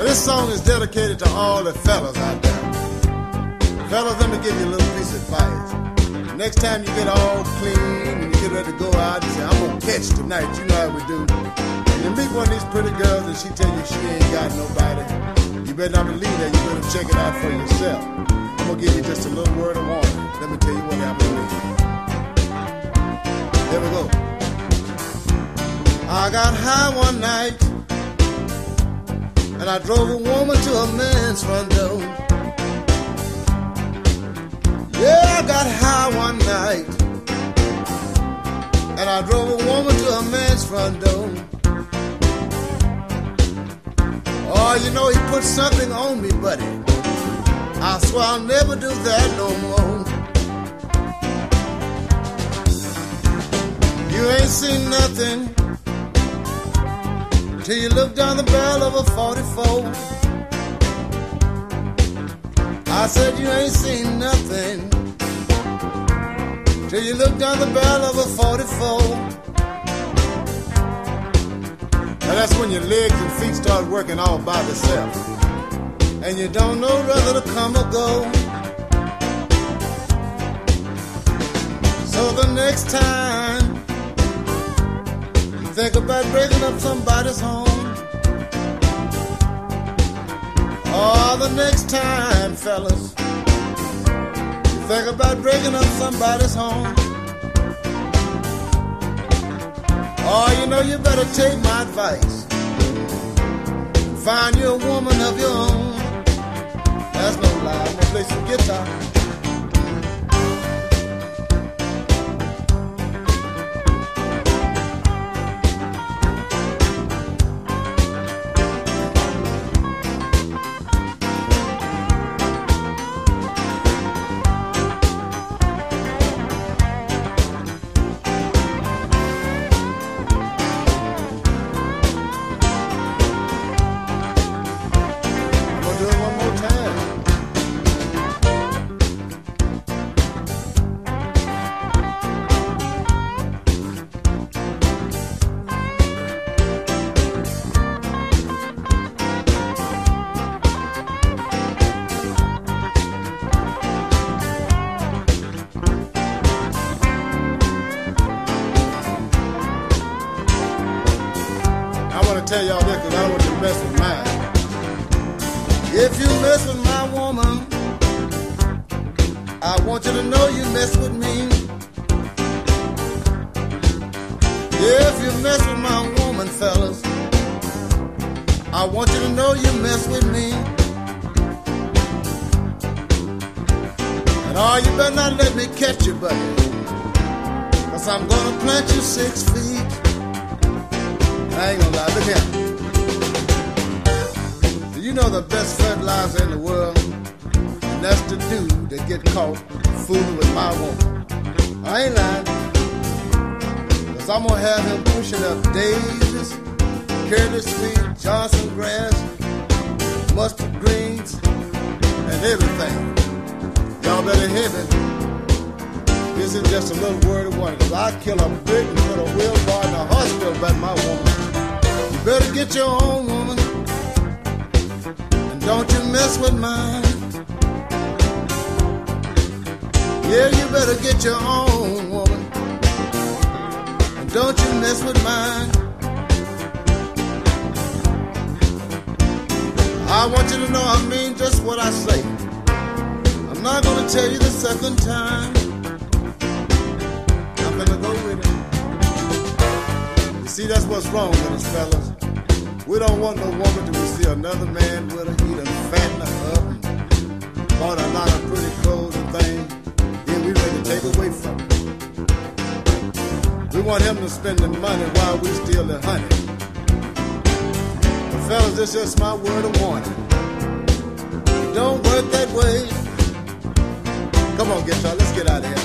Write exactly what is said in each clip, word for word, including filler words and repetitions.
This song is dedicated to all the fellas out there. Fellas, let me give you a little piece of advice. Next time you get all clean and you get ready to go out and say, I'm gonna catch tonight, you know how we do. And you meet one of these pretty girls and she tell you she ain't got nobody. You better not believe that, you better check it out for yourself. I'm gonna give you just a little word of warning. Let me tell you what happened to me. There we go. I got high one night and I drove a woman to a man's front door. Yeah, I got high one night and I drove a woman to a man's front door. Oh, you know, he put something on me, buddy. I swear I'll never do that no more. You ain't seen nothing till you look down the barrel of a forty-four. I said you ain't seen nothing till you look down the barrel of a forty-four. Now that's when your legs and feet start working all by themselves, and you don't know whether to come or go. So the next time you think about breaking up somebody's home, oh, the next time, fellas, you think about breaking up somebody's home, oh, you know you better take my advice. Find you a woman of your own. That's no lie. I'm gonna play some guitar. Tell y'all this because I don't want you to mess with mine. If you mess with my woman, I want you to know you mess with me. Yeah, if you mess with my woman, fellas, I want you to know you mess with me. And oh, you better not let me catch you, buddy, cause I'm gonna plant you six feet. I ain't gonna lie, look here. Do you know the best fertilizer in the world? And that's the dude that get caught fooling with my woman. I ain't lying. Cause I'm gonna have him pushing up daisies, carrot sweet, Johnson grass, mustard greens, and everything. Y'all better hear me. This is just a little word of warning, cause I kill a brick and put a wheelbar in a hospital about my woman. You better get your own woman, and don't you mess with mine. Yeah, you better get your own woman, and don't you mess with mine. I want you to know I mean just what I say. I'm not gonna tell you the second time. I'm gonna go with it. You see, that's what's wrong with us, fellas. We don't want no woman to see another man with her, he done fatten her up and bought a lot of pretty clothes and things. Then we ready to take away from him. We want him to spend the money while we steal the honey. But fellas, this is just my word of warning. It don't work that way. Come on, guitar, let's get out of here.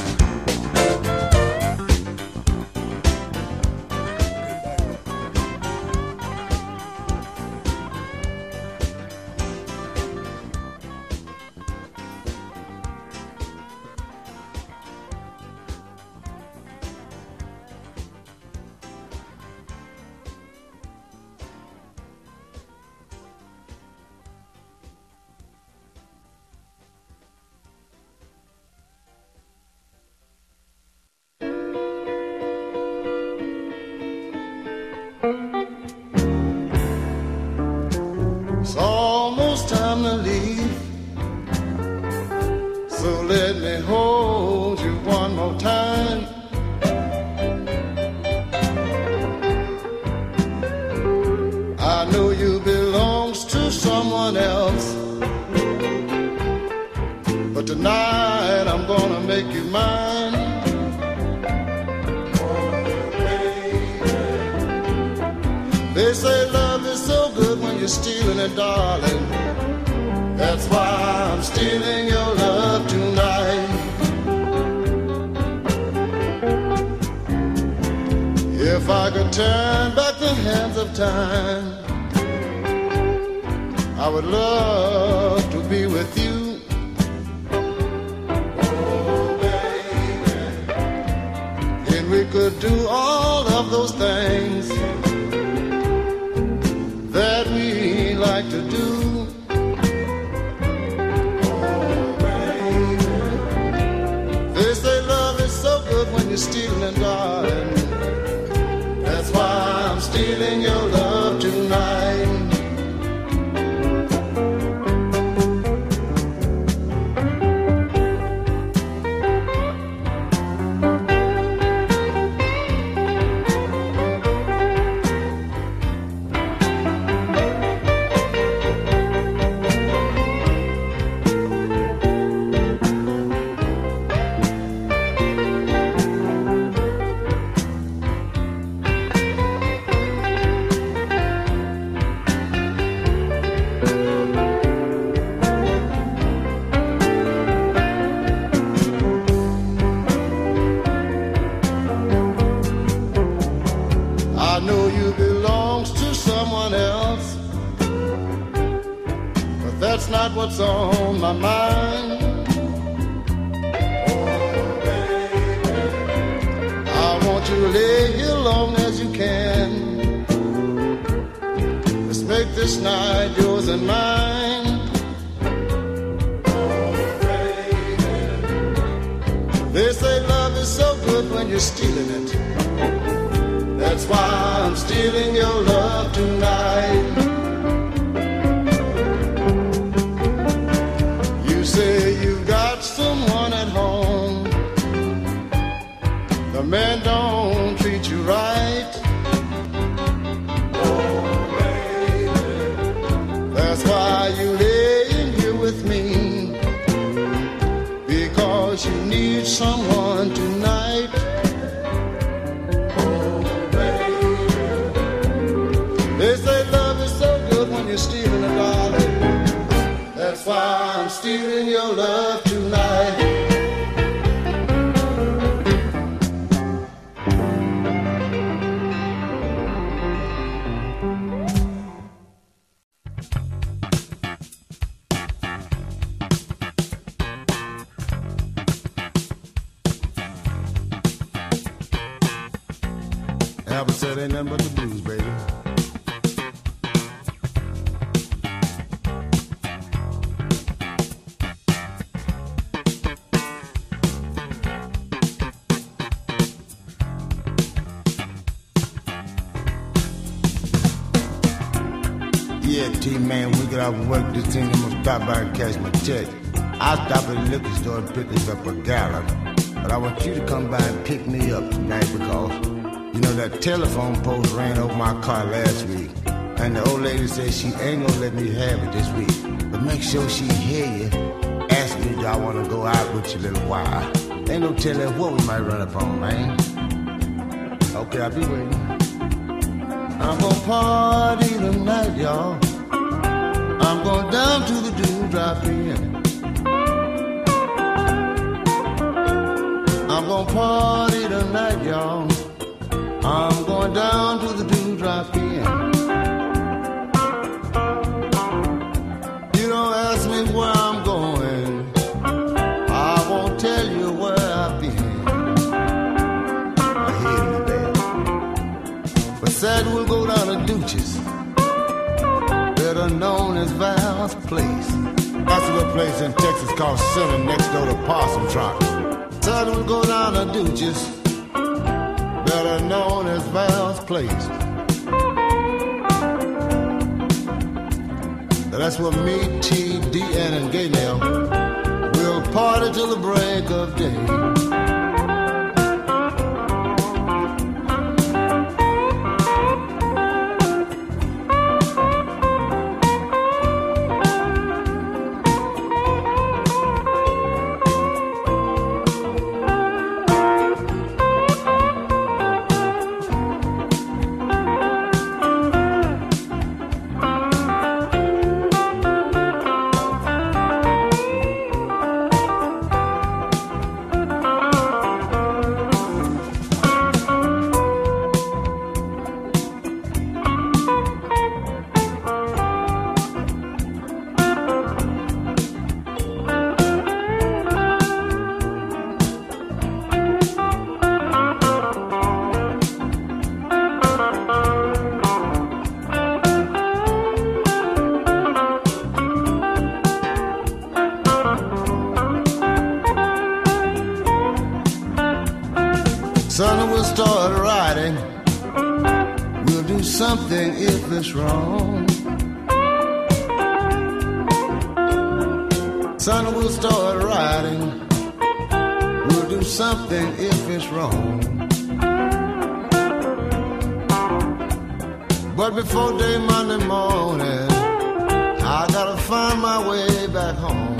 I know you belongs to someone else, but tonight I'm gonna make you mine. They say love is so good when you're stealing it, darling. That's why I'm stealing your love tonight. If I could turn back the hands of time, I would love to be with you. Oh, baby. And we could do all of those things that we like to do. Oh, baby. They say love is so good when you're stealing it, darling. That's why I'm stealing your love tonight. What's on my mind? Oh, baby. I want you to lay here long as you can. Let's make this night yours and mine. Oh, baby. They say love is so good when you're stealing it. That's why I'm stealing your love tonight. Say you've got someone at home, the man don't treat you right. Oh, baby. That's why you lay in here with me, because you need someone tonight. Oh, baby. They say love is so good when you're stealing it, darling. That's why I'm stealing your love tonight. Albert said ain't nothing but the blues, baby. Yeah, T-Man, we get off work this thing, I'm gonna stop by and cash my check. I'll stop at the liquor store and pick this up a gallon. But I want you to come by and pick me up tonight because, you know, that telephone post ran over my car last week. And the old lady said she ain't gonna let me have it this week. But make sure she hear you. Ask me, do I wanna go out with you a little while? Ain't no telling what we might run upon, man. Okay, I'll be waiting. I'm gonna party tonight, y'all. I'm going down to the Dewdrop Inn. I'm gonna party tonight, y'all. I'm going down to the Dewdrop Inn. You don't ask me where I'm going, I won't tell you where I've been. I hear you there. But said we'll go down to Dooch's, better known as Val's Place. That's a little place in Texas called Center next door to Possum Trot. Said we'll go down to Dooch's, better known as Val's Place. That's where me, T, D, N, and Gaynell will party till the break of day. something if it's wrong. Son, we'll start riding. We'll do something if it's wrong. But before day Monday morning, I gotta find my way back home.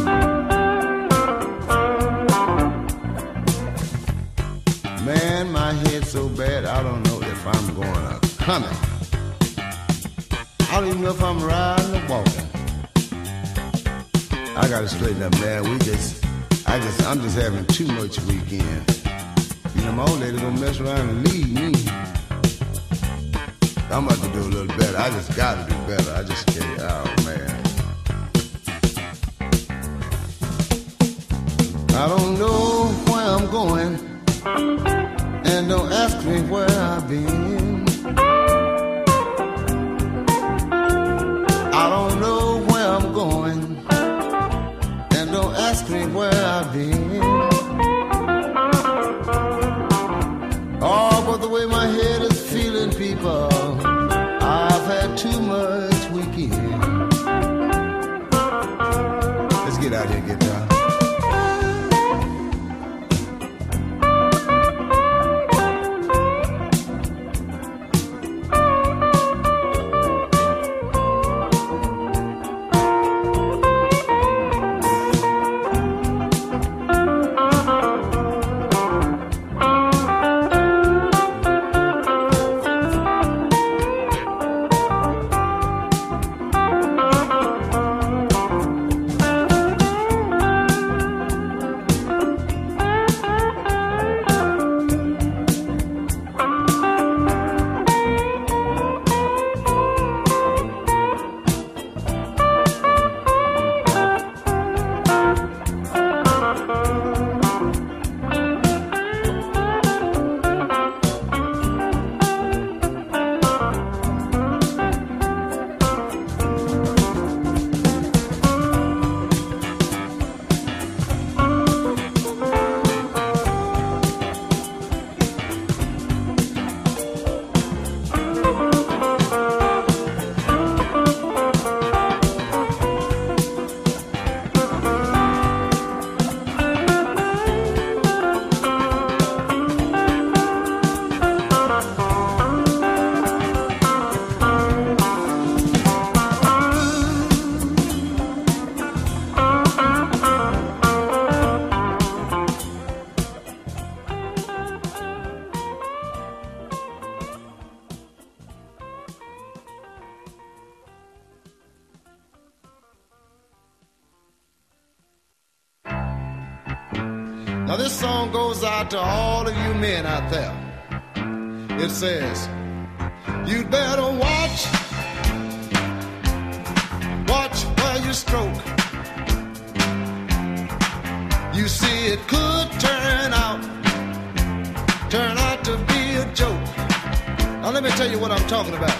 Man, my head's so bad, I don't know if I'm going or coming. I don't even know if I'm riding or walking. I gotta straighten up, man. We just, I just, I'm just having too much weekend. You know, my old lady gonna mess around and leave me. I'm about to do a little better. I just gotta do better. I just can't. Oh, man. I don't know where I'm going, and don't ask me where I've been. I don't know where I'm going, and don't ask me where I've been. Oh, but the way my head is feeling, people, I've had too much weekend. Let's get out here and get down. Now this song goes out to all of you men out there. It says, you'd better watch, watch where you stroke. You see it could turn out, turn out to be a joke. Now let me tell you what I'm talking about.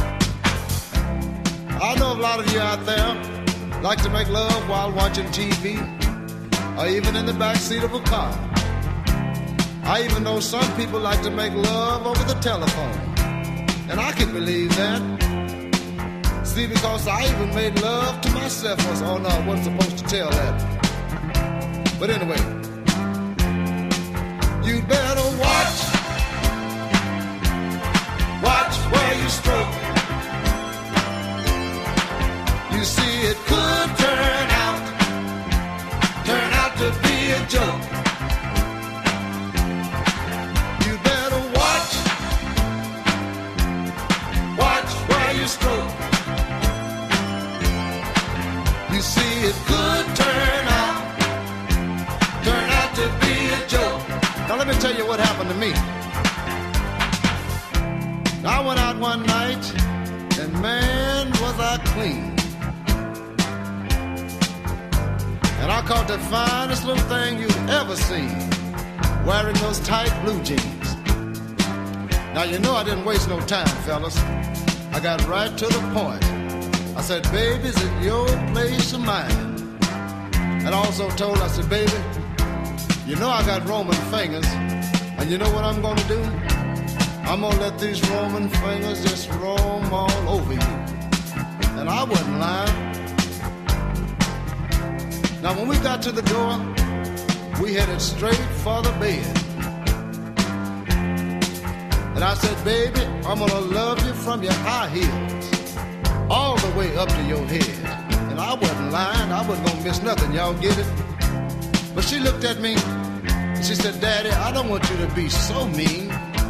I know a lot of you out there like to make love while watching T V, or even in the back seat of a car. I even know some people like to make love over the telephone, and I can believe that. See, because I even made love to myself once. Oh no, I wasn't supposed to tell that. But anyway, you better watch, watch where you stroke. You see it could turn out, turn out to be a joke. You better watch, watch where you stroke. You see it could turn out, turn out to be a joke. Now let me tell you what happened to me. I went out one night, and man, was I clean. And I caught the finest little thing you've ever seen, wearing those tight blue jeans. Now you know I didn't waste no time, fellas. I got right to the point. I said, baby, is it your place or mine? And I also told her, I said, baby, you know I got Roman fingers, and you know what I'm gonna do? I'm gonna let these Roman fingers just roam all over you. And I wasn't lying. Now when we got to the door, we headed straight for the bed. And I said, baby, I'm gonna love you from your high heels all the way up to your head. And I wasn't lying, I wasn't gonna miss nothing, y'all get it? But she looked at me, and she said, Daddy, I don't want you to be so mean.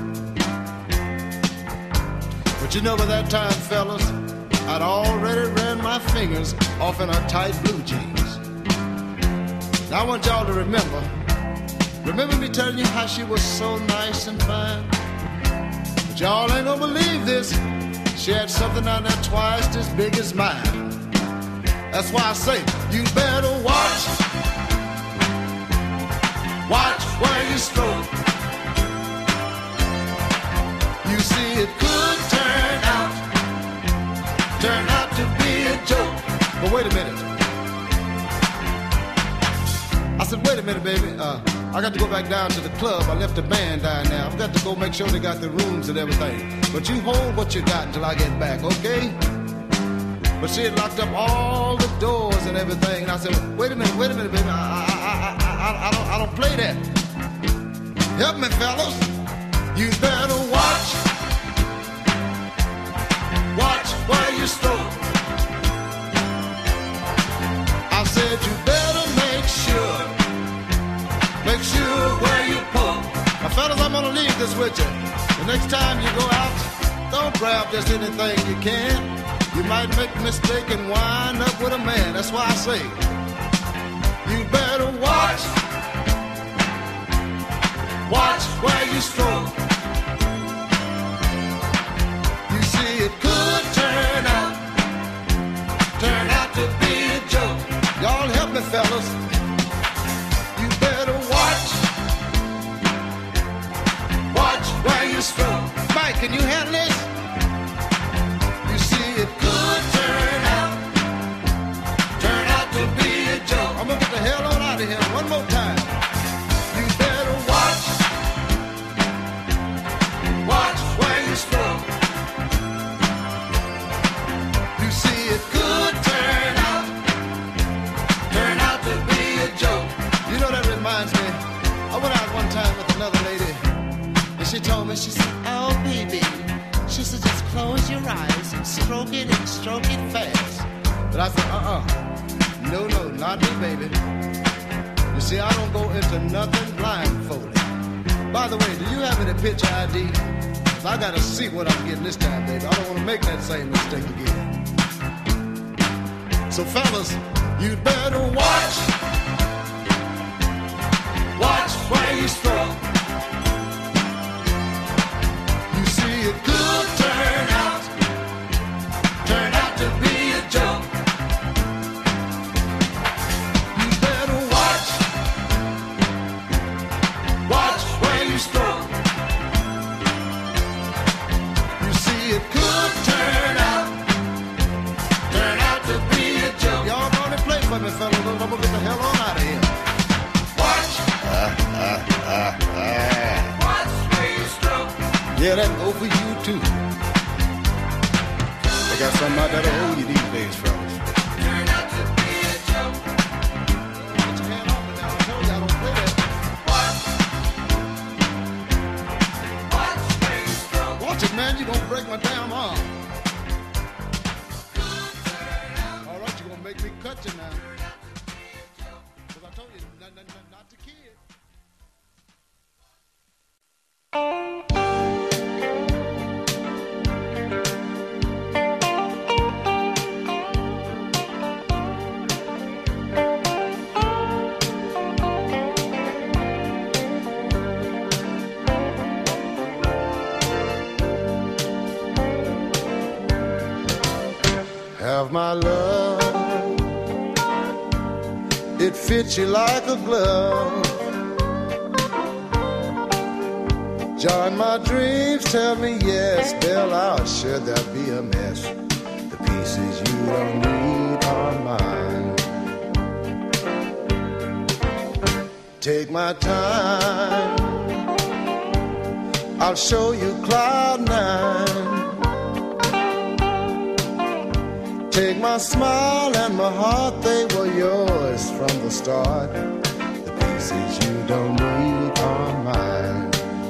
But you know by that time, fellas, I'd already ran my fingers off in her tight blue jeans. Now I want y'all to remember, remember me telling you how she was so nice and fine? But y'all ain't gonna believe this. She had something down there twice as big as mine. That's why I say, you better watch, watch where you stroke. You see it could turn out, turn out to be a joke. But wait a minute. I said, wait a minute, baby. Uh, I got to go back down to the club. I left the band down there. I've got to go make sure they got the rooms and everything. But you hold what you got until I get back, okay? But she had locked up all the doors and everything. And I said, wait a minute, wait a minute, baby. I, I, I, I, I, don't, I don't play that. Help me, fellas. You better watch. Watch where you stroke. I said, you better make sure. Make sure where you poke. Now, fellas, I'm gonna leave this with you. The next time you go out, don't grab just anything you can. You might make a mistake and wind up with a man. That's why I say, you better watch. Watch where you stroke. You see, it could turn out, turn out to be a joke. Y'all help me, fellas. You better watch. Watch where you stroke. Mike, can you handle this? You see, it could turn out, turn out to be a joke. I'm gonna get the hell on out of here one more time. You better watch, watch where you stroke. You see, it could turn out, turn out to be a joke. You know, that reminds me, I went out one time with another lady, and she told me, she said, oh, baby, she said, just close your eyes and stroke it and stroke it fast. But I said, uh-uh, no, no, not me, baby. You see, I don't go into nothing blindfolded. By the way, do you have any picture I D? 'Cause I gotta see what I'm getting this time, baby. I don't want to make that same mistake again. So, fellas, you'd better watch. Watch where you stroke. You see, it could turn out, turn out to be a joke. You better watch. Watch where you stroke. You see, it could turn out, turn out to be a joke. Y'all gonna play for me, fellas. I'm gonna get the hell on out of here. Watch. Uh, uh, uh, uh. Watch where you stroke. Yeah, that go for you too. They got something out there to hold you these days, fellas. Turn out to be a joke. Get your hand off me now. I told you I don't play that. Watch. Watch where you stroke. Watch it, man. You gonna break my damn arm. All right, you gonna make me cut you now. Because I told you not, not, not, not to kid. Have my love, it fits you like a glove. Join my dreams, tell me yes, they'll out, sure there'll be a mess. The pieces you don't need are mine. Take my time, I'll show you cloud nine. Take my smile and my heart, they were yours from the start. The pieces you don't need are mine.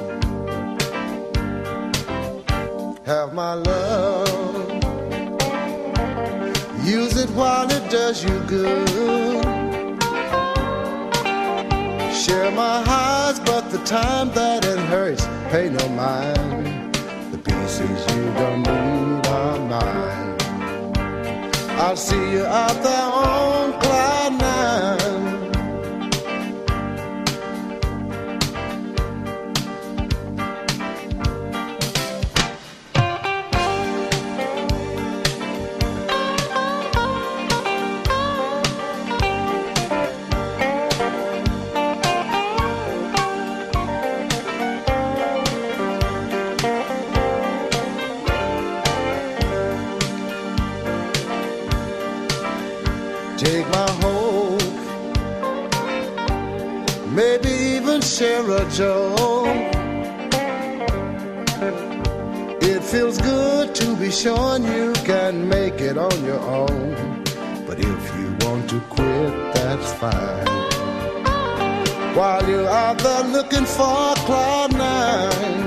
Have my love, use it while it does you good. Share my highs, but the time that it hurts, pay no mind. The pieces you don't need are mine. I'll see you out there on cloud nine. Take my hope, maybe even share a joke. It feels good to be showing you can make it on your own. But if you want to quit, that's fine. While you're out there looking for cloud nine,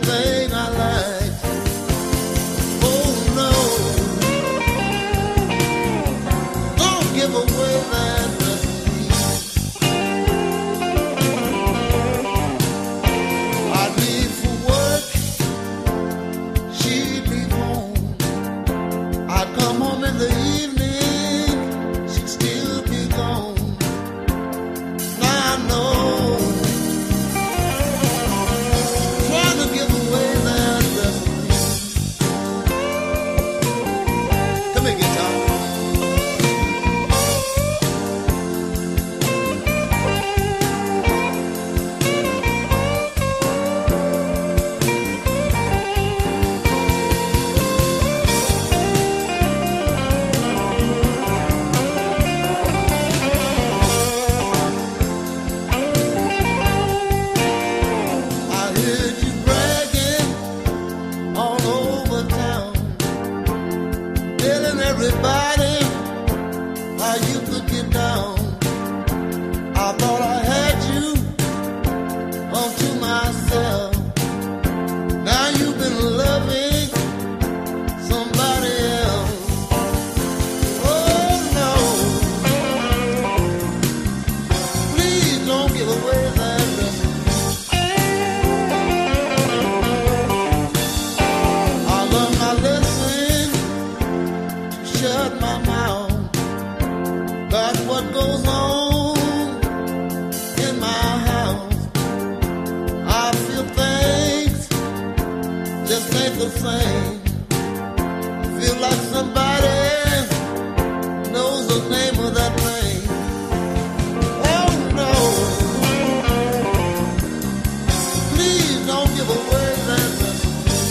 everything I like. Oh no, don't give away that recipe. I'd leave for work, she'd leave home. I'd come home in the evening, she'd still be gone. Now I know, trying to give away that recipe. Come here, guitar. I heard you bragging all over town, telling everybody how you could get down. I thought I had you all to myself. Now you've been loving somebody else. Oh no, please don't give away that recipe. I learned my lesson to shut my mouth. That's what goes on in my house. I feel things just ain't the same. Feel like somebody knows the name of that thing. Oh no, please don't give away that recipe.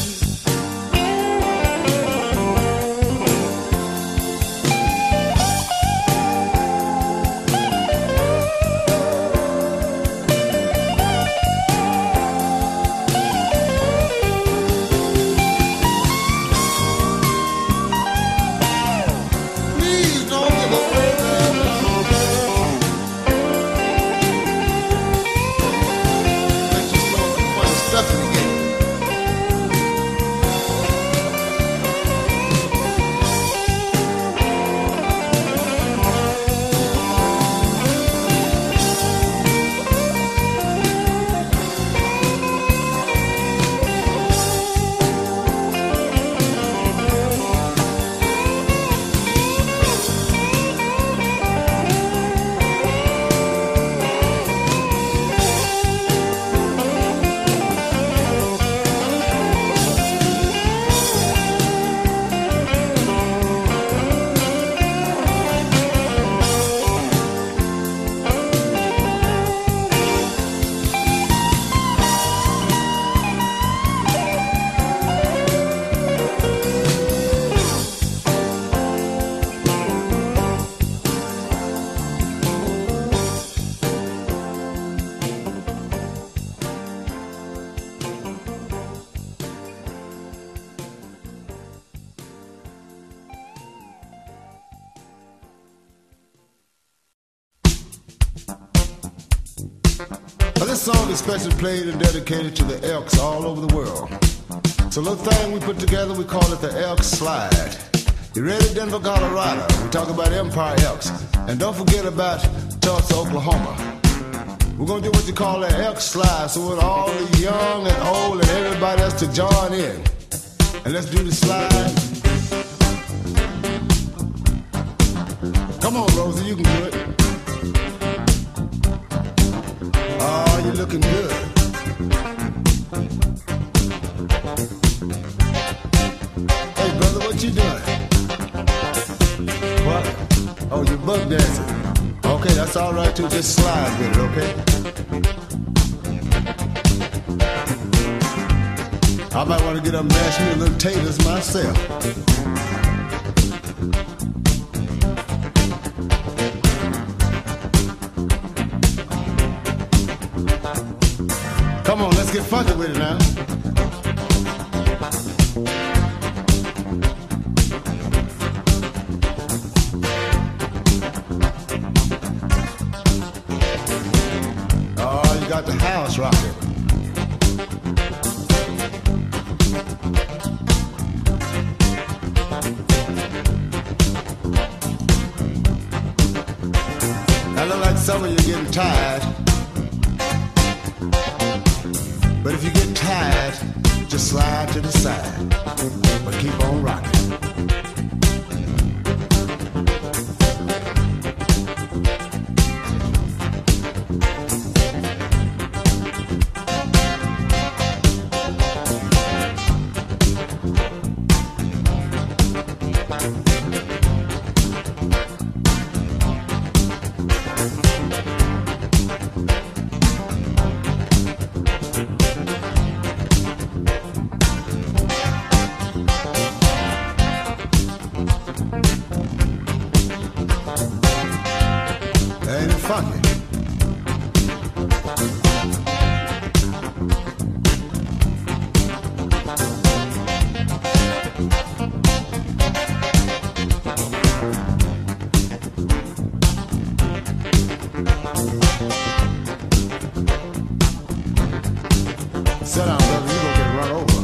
Please don't give away that recipe. Let you throw some funny stuff in the game. Well, this song is especially played and dedicated to the Elks all over the world. It's a little thing we put together, we call it the Elk Slide. You ready, Denver, Colorado? We talk about Empire Elks. And don't forget about Tulsa, Oklahoma. We're gonna do what you call the Elk Slide, so we want all the young and old and everybody else to join in. And let's do the slide. Come on, Rosie, you can do it. Oh, you're looking good. Hey, brother, what you doing? What? Oh, you're bug dancing. Okay, that's all right, too. Just slide with it, okay? I might want to get up and mash me a little taters myself. Come on, let's get funky with it now. Oh, you got the house rocking. getting tired. But if you get tired, just slide to the side. But keep on rocking. Sit down, brother, you gonna get run over.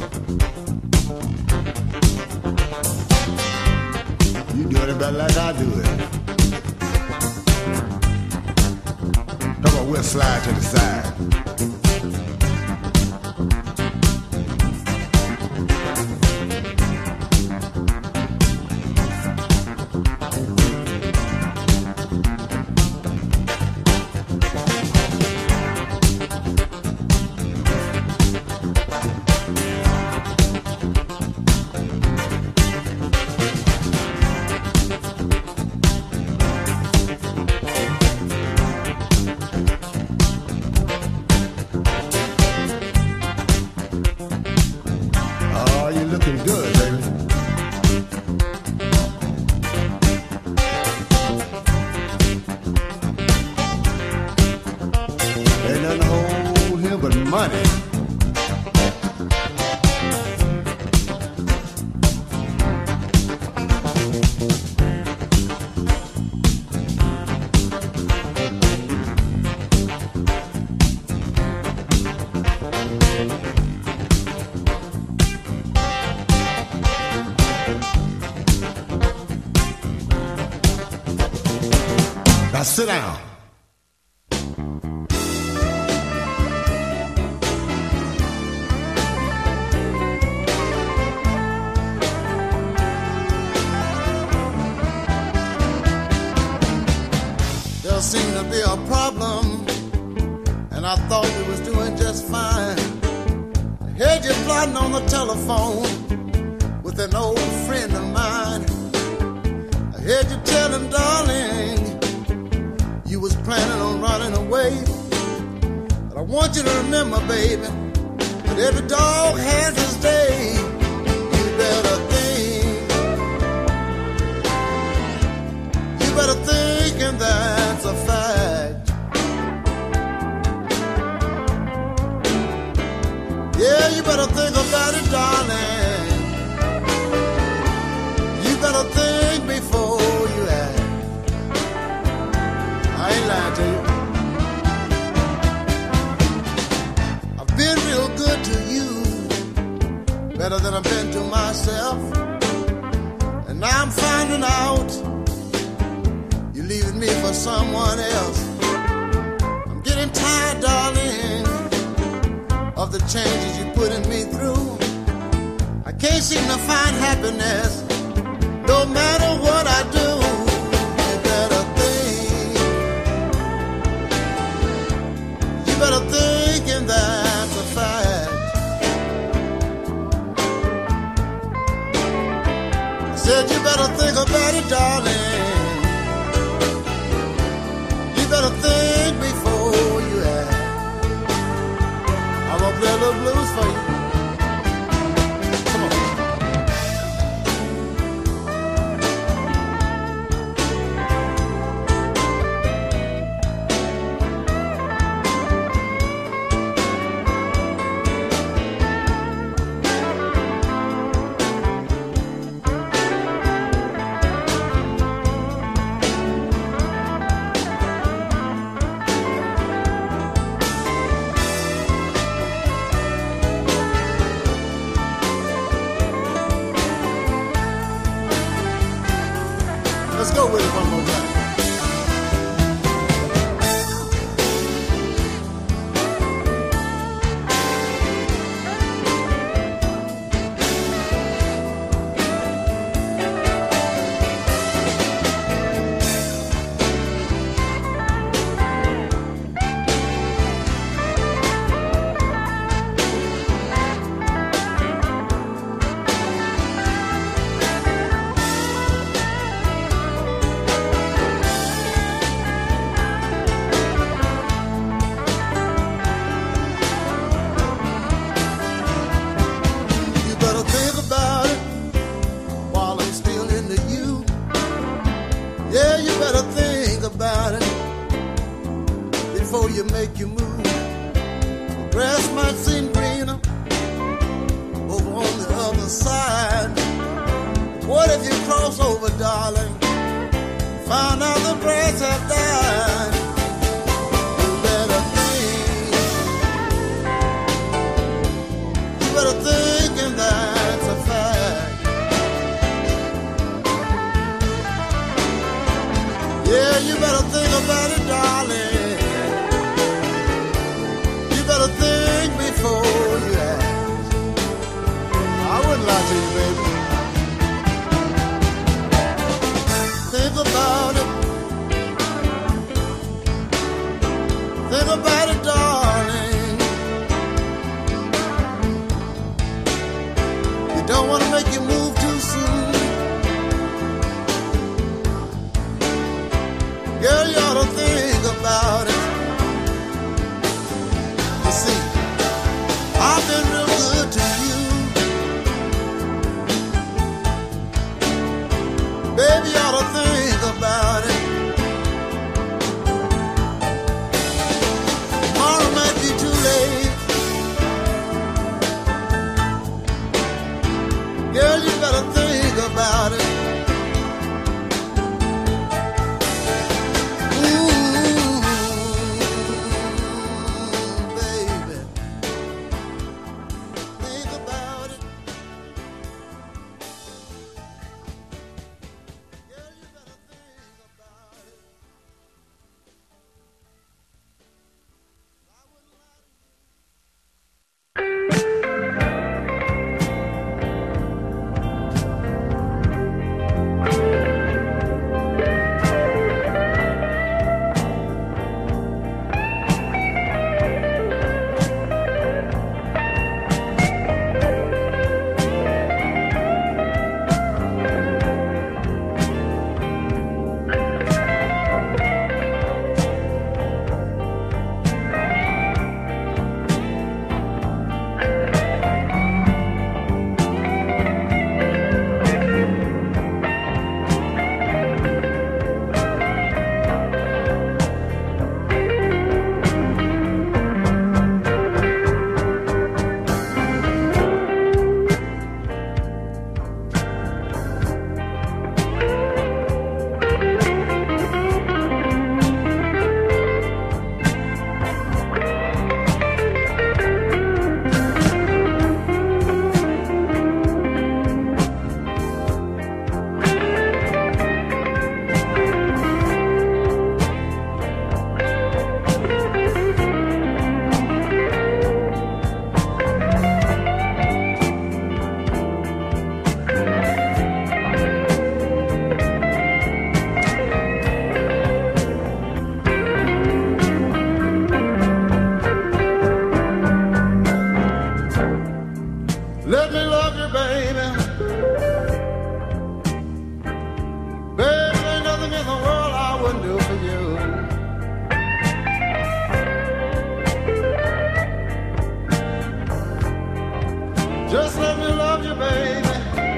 You doing it better like I do it. Come on, we'll slide to the side. Now sit down. There seemed to be a problem, and I thought we was doing just fine. I heard you plotting on the telephone with an old friend of mine. I heard you tell him, darling, you was planning on running away. But I want you to remember, baby, that every dog has his day. You better think, you better think, and that's a fact. Yeah, you better think about it, darling. You better think before you act. I ain't lying to you. I've been real good to you, better than I've been to myself. And now I'm finding out you're leaving me for someone else. I'm getting tired, darling, of the changes you're putting me through. I can't seem to find happiness, no matter what I do. You better think, you better think, and that's a fact. I said you better think about it, darling. You better think before you act. I'm gonna play a little blues for you. Come on. before you make your move. The grass might seem greener over on the other side. What if you cross over, darling? Find out the grass has died. You better think. You better think, and that's a fact. Yeah, you better think about it, darling. You better think before you act. I wouldn't lie to you, baby. Think about it. Think about it, darling. You don't want to make you move too soon. Girl, you ought to think about it. You see, I've been real good to you. Baby, you ought to think about it. Tomorrow might be too late. Girl, you better think about it. Just let me love you, baby.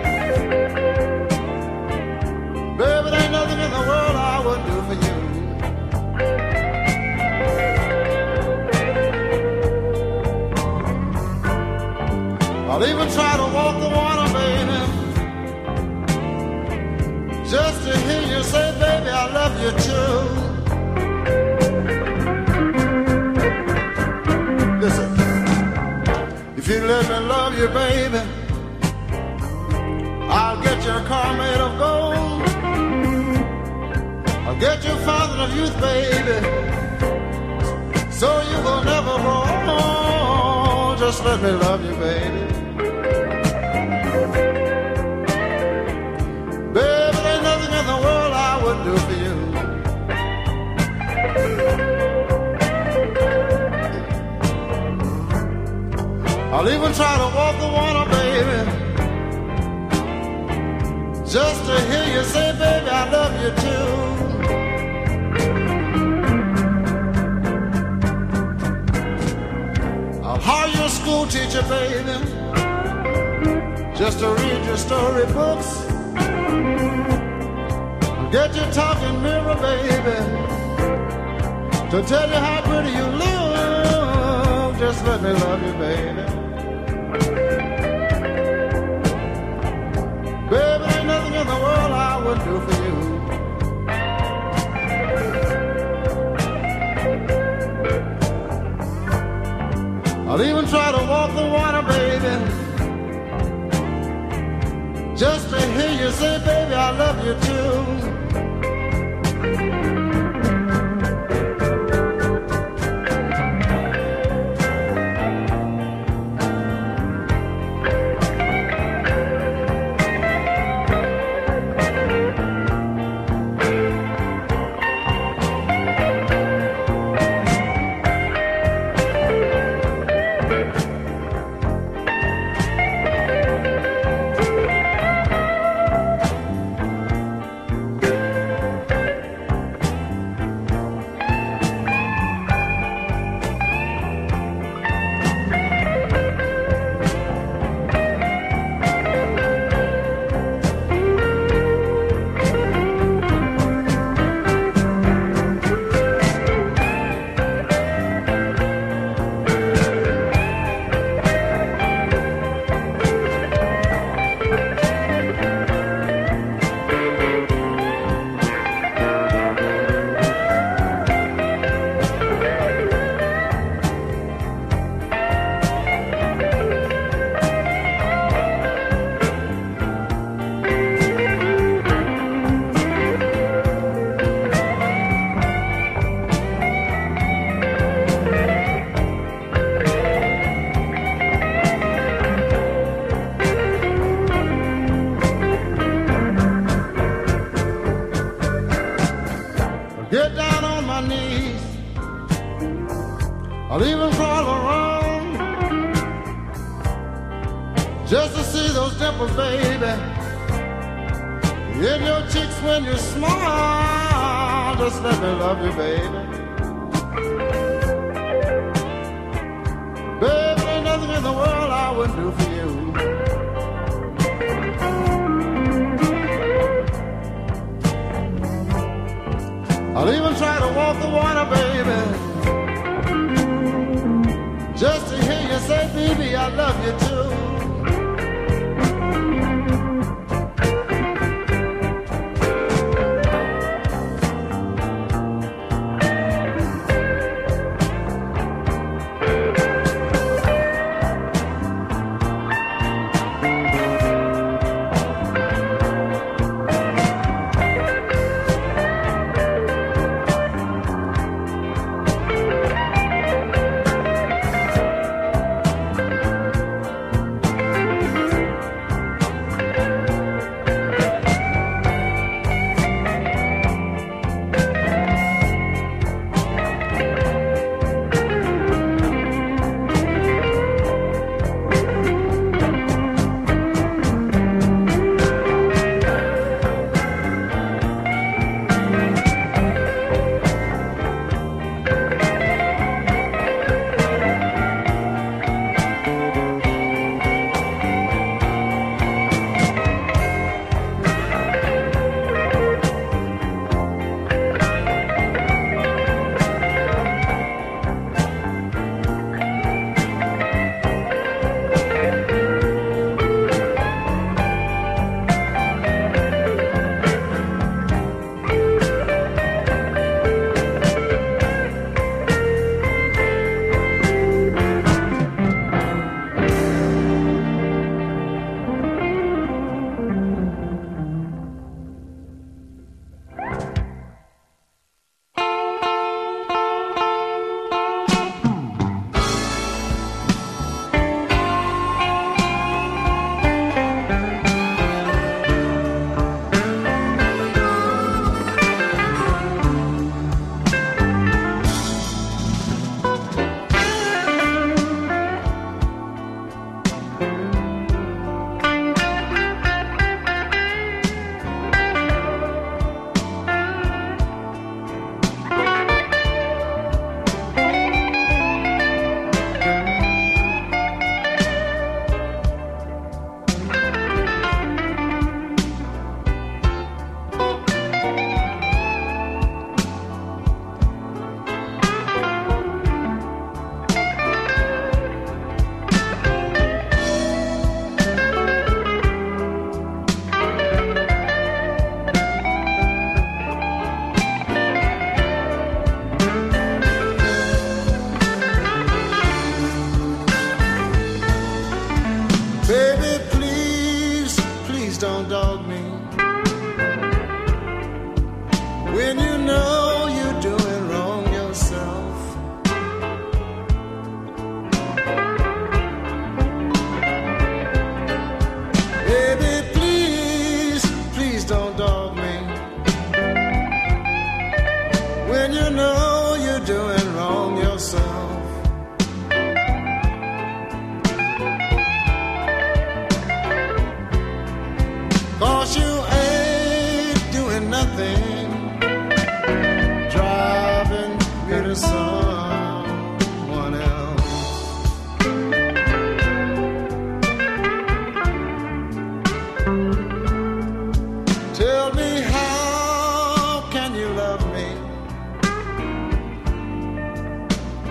Baby, there ain't nothing in the world I wouldn't do for you. I'll even try to walk the water, baby, just to hear you say, baby, I love you too. Listen, if you let me love you, baby, I'll get you a car made of gold. I'll get you a fountain of youth, baby, so you will never grow old. Just let me love you, baby. Baby, there's nothing in the world I wouldn't do for you. I'll even try to walk the water, baby, just to hear you say, baby, I love you too. I'll hire you a school teacher, baby, just to read your storybooks. I'll get you talking mirror, baby, to tell you how pretty you look. Just let me love you, baby. Baby, ain't nothing in the world I wouldn't do for you. I'll even try to walk the water, baby, just to hear you say, baby, I love you too. Get down on my knees, I'll even crawl around just to see those dimples, baby, in your cheeks when you smile. Just let me love you, baby. Baby, ain't nothing in the world I wouldn't do for you. I'll even try to walk the water, baby, just to hear you say, baby, I love you too.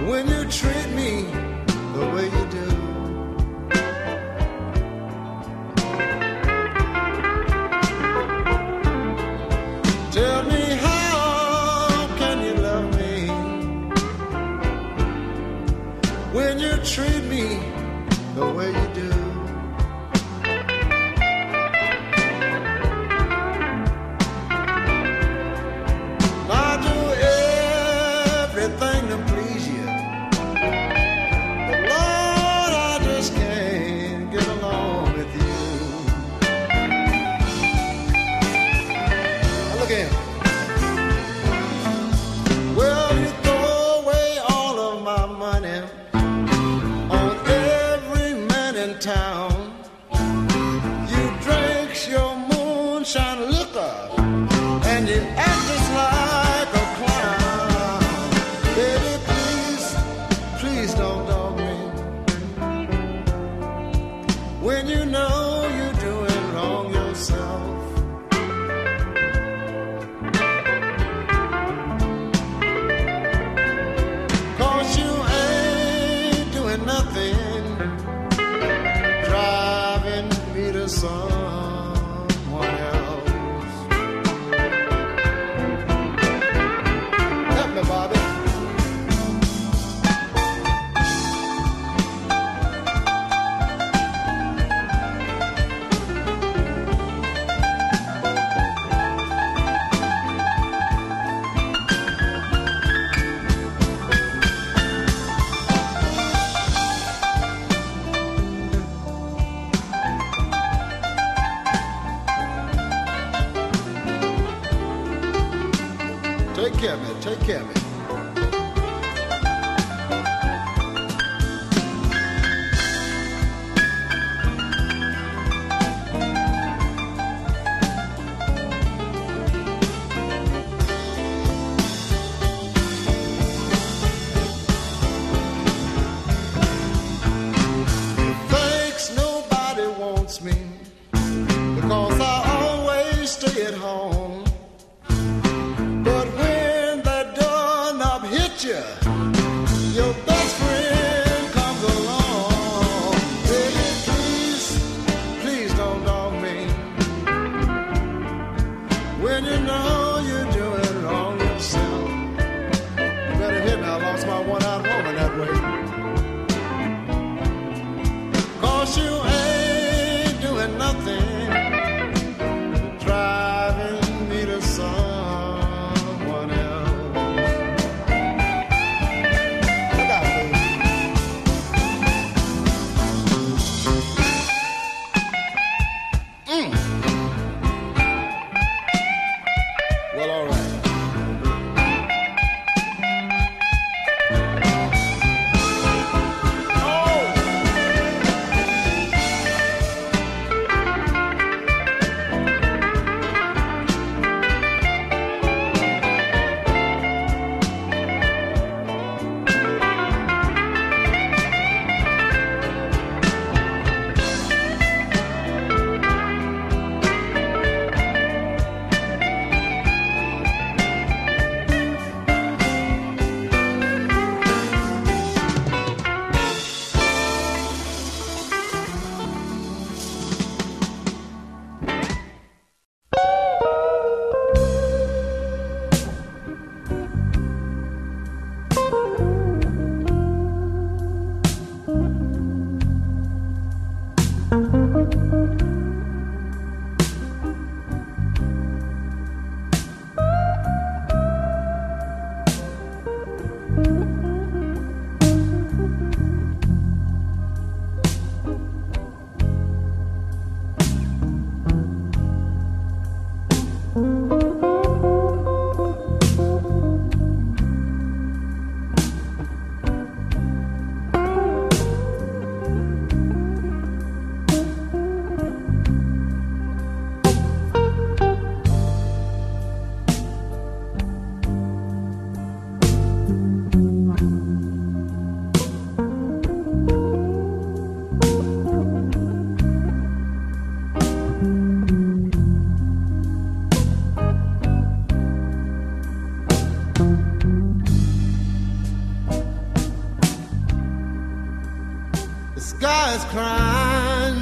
when you treat me the way you do. Tell me, how can you love me when you treat me the way you do? I do everything to please you, but Lord, I just can't get along with you. Now look here. Well, you throw away all of my money on every man in town. You drink your moonshine liquor and you act just like a clown. Baby, please, please don't dog me when you know you're doing wrong yourself. Cause you ain't doing nothing, driving me to someone else. Help me, Bobby. Take care of me, take care of me. Thanks, nobody wants me because I always stay at home. But when that doorknob hits you, your best friend comes along. Baby, please, please don't dog me when you know you're doing wrong yourself. You better hit me, I lost my one-eyed woman that way. Cause you ain't doing nothing, driving me to someone else. Look out, baby. sky is crying.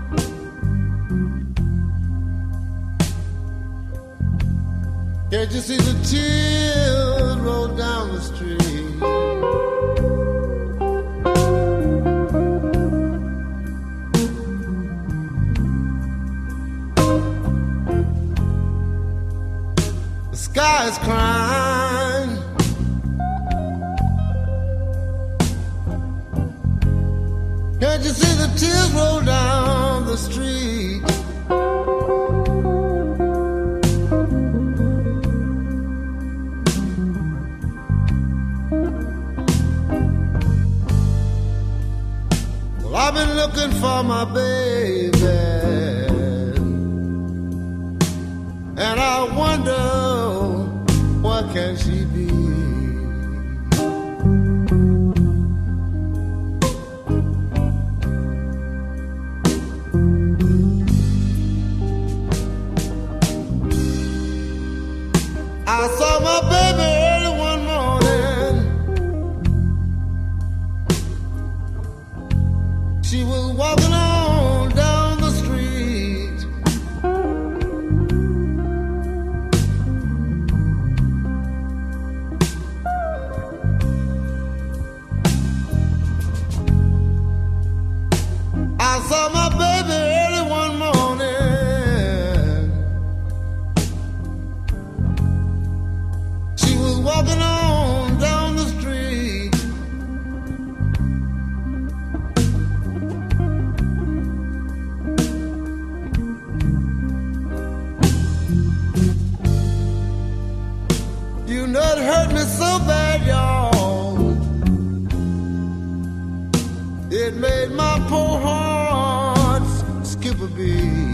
Can't you see the tears roll down the street? The sky is crying. Can't you see the tears roll down the street? Well, I've been looking for my baby, and I wonder, where can she be? I saw my baby early one morning. She was walking on down the street. I saw my baby early one morning. Walking on down the street. You know it hurt me so bad, y'all. It made my poor heart skip a beat.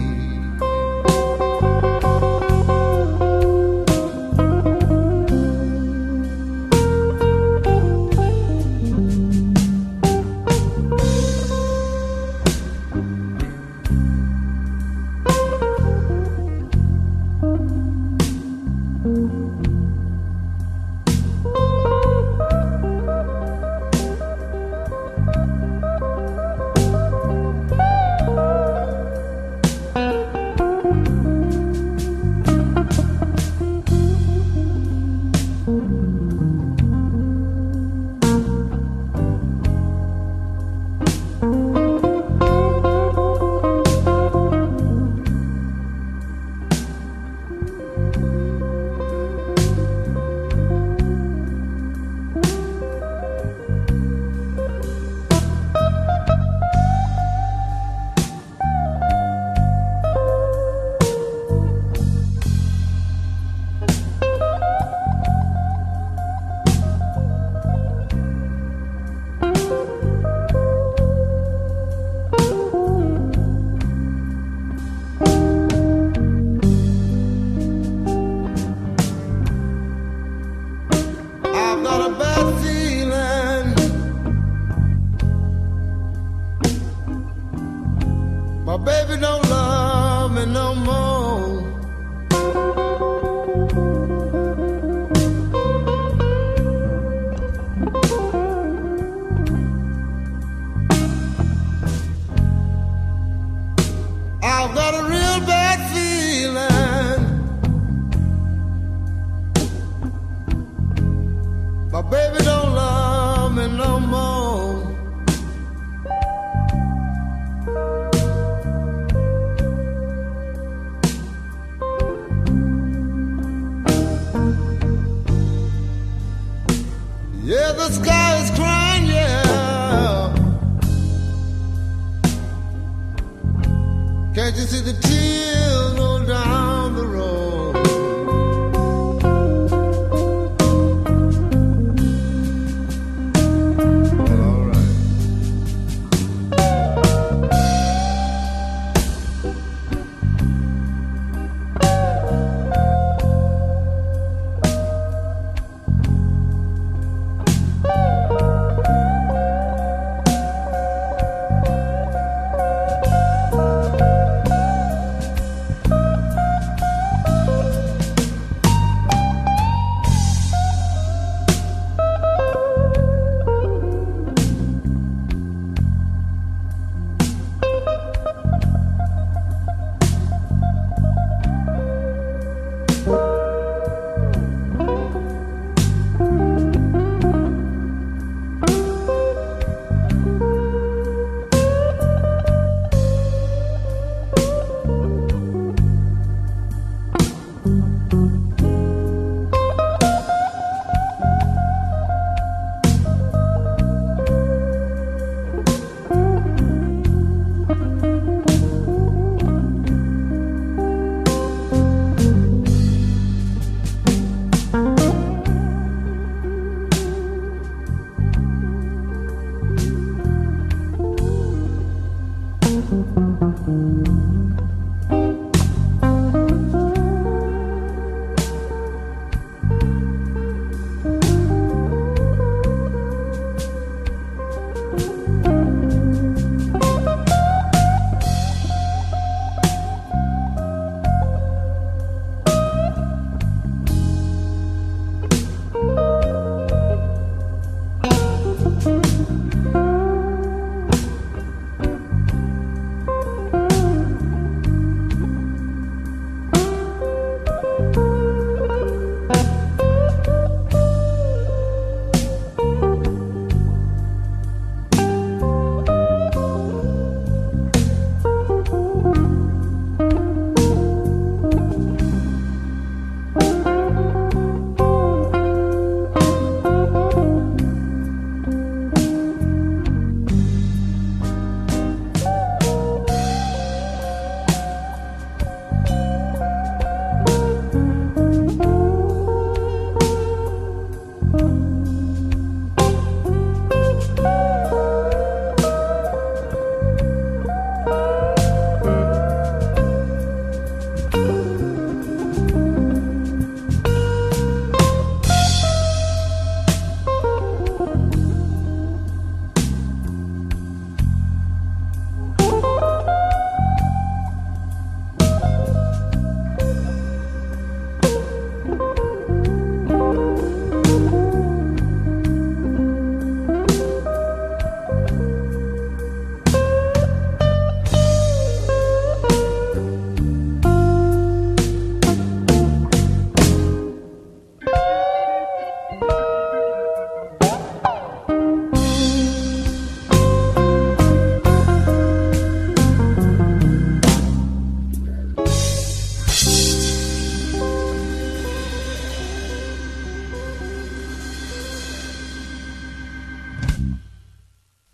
My baby don't love me no more. I've got a real bad feeling. My baby don't love me no more. Yeah, the sky is crying, yeah. Can't you see the tears roll down the road? All right.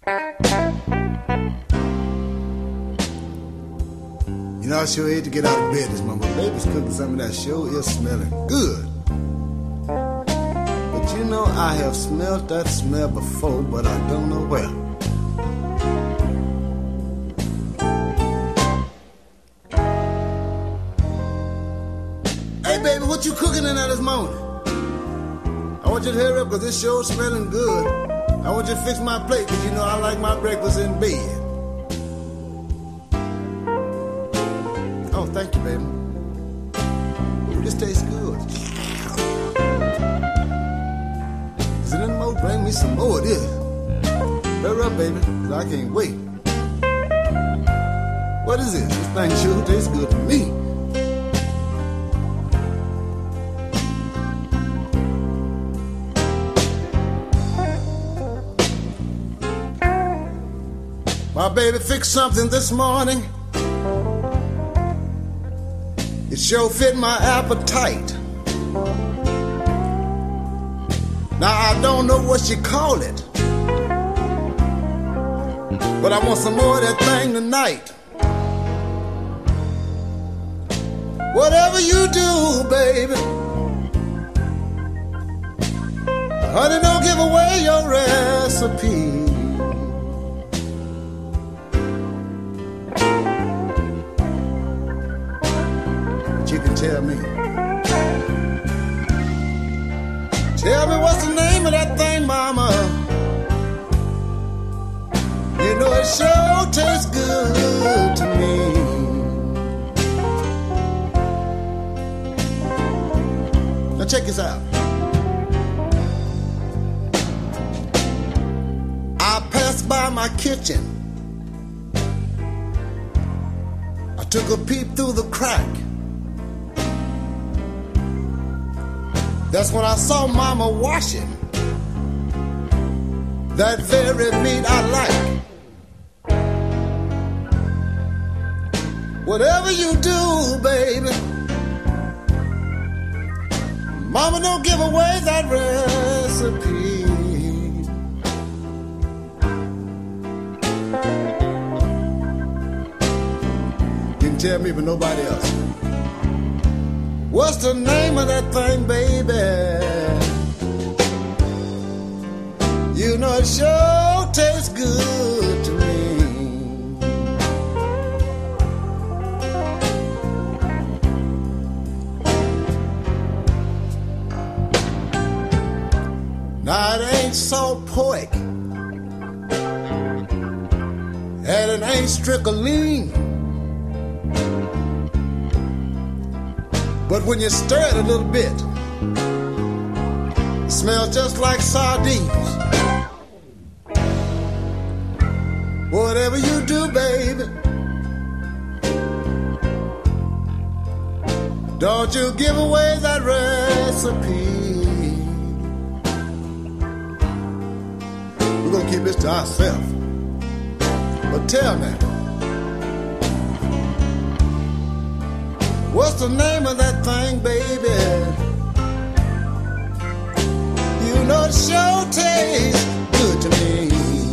You know, I sure hate to get out of bed this morning, but baby's cooking something that sure is smelling good. But you know, I have smelled that smell before, but I don't know where. Hey, baby, what you cooking in there this morning? I want you to hurry up, because this sure smelling good. I want you to fix my plate, because you know I like my breakfast in bed. Oh, thank you, baby. Ooh, this tastes good. Is there any more? Bring me some more of this. Hurry up, baby, because I can't wait. What is this? This thing sure tastes good to me. My baby fixed something this morning. It sure fit my appetite. Now I don't know what she call it, but I want some more of that thing tonight. Whatever you do, baby, honey, don't give away your recipe. Tell me. Tell me what's the name of that thing, mama. You know it sure tastes good to me. Now check this out. I passed by my kitchen. I took a peep through the crack. That's when I saw Mama washing that very meat I like. Whatever you do, baby, Mama, don't give away that recipe. You can tell me, but nobody else. What's the name of that thing, baby? You know it sure tastes good to me. Now it ain't salt pork, and it ain't strychnine. But when you stir it a little bit, it smells just like sardines. Whatever you do, baby, don't you give away that recipe. We're gonna keep this to ourselves. But tell me, what's the name of that thing, baby? You know it sure tastes good to me.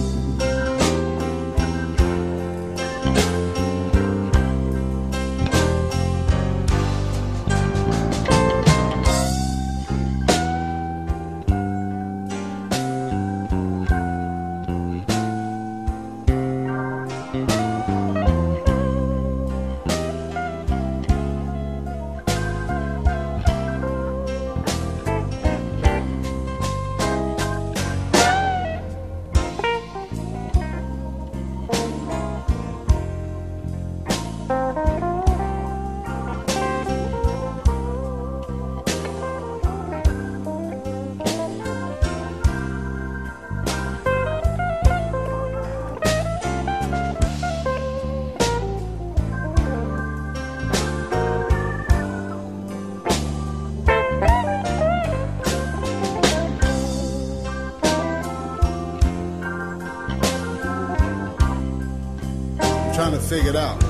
Trying to figure it out.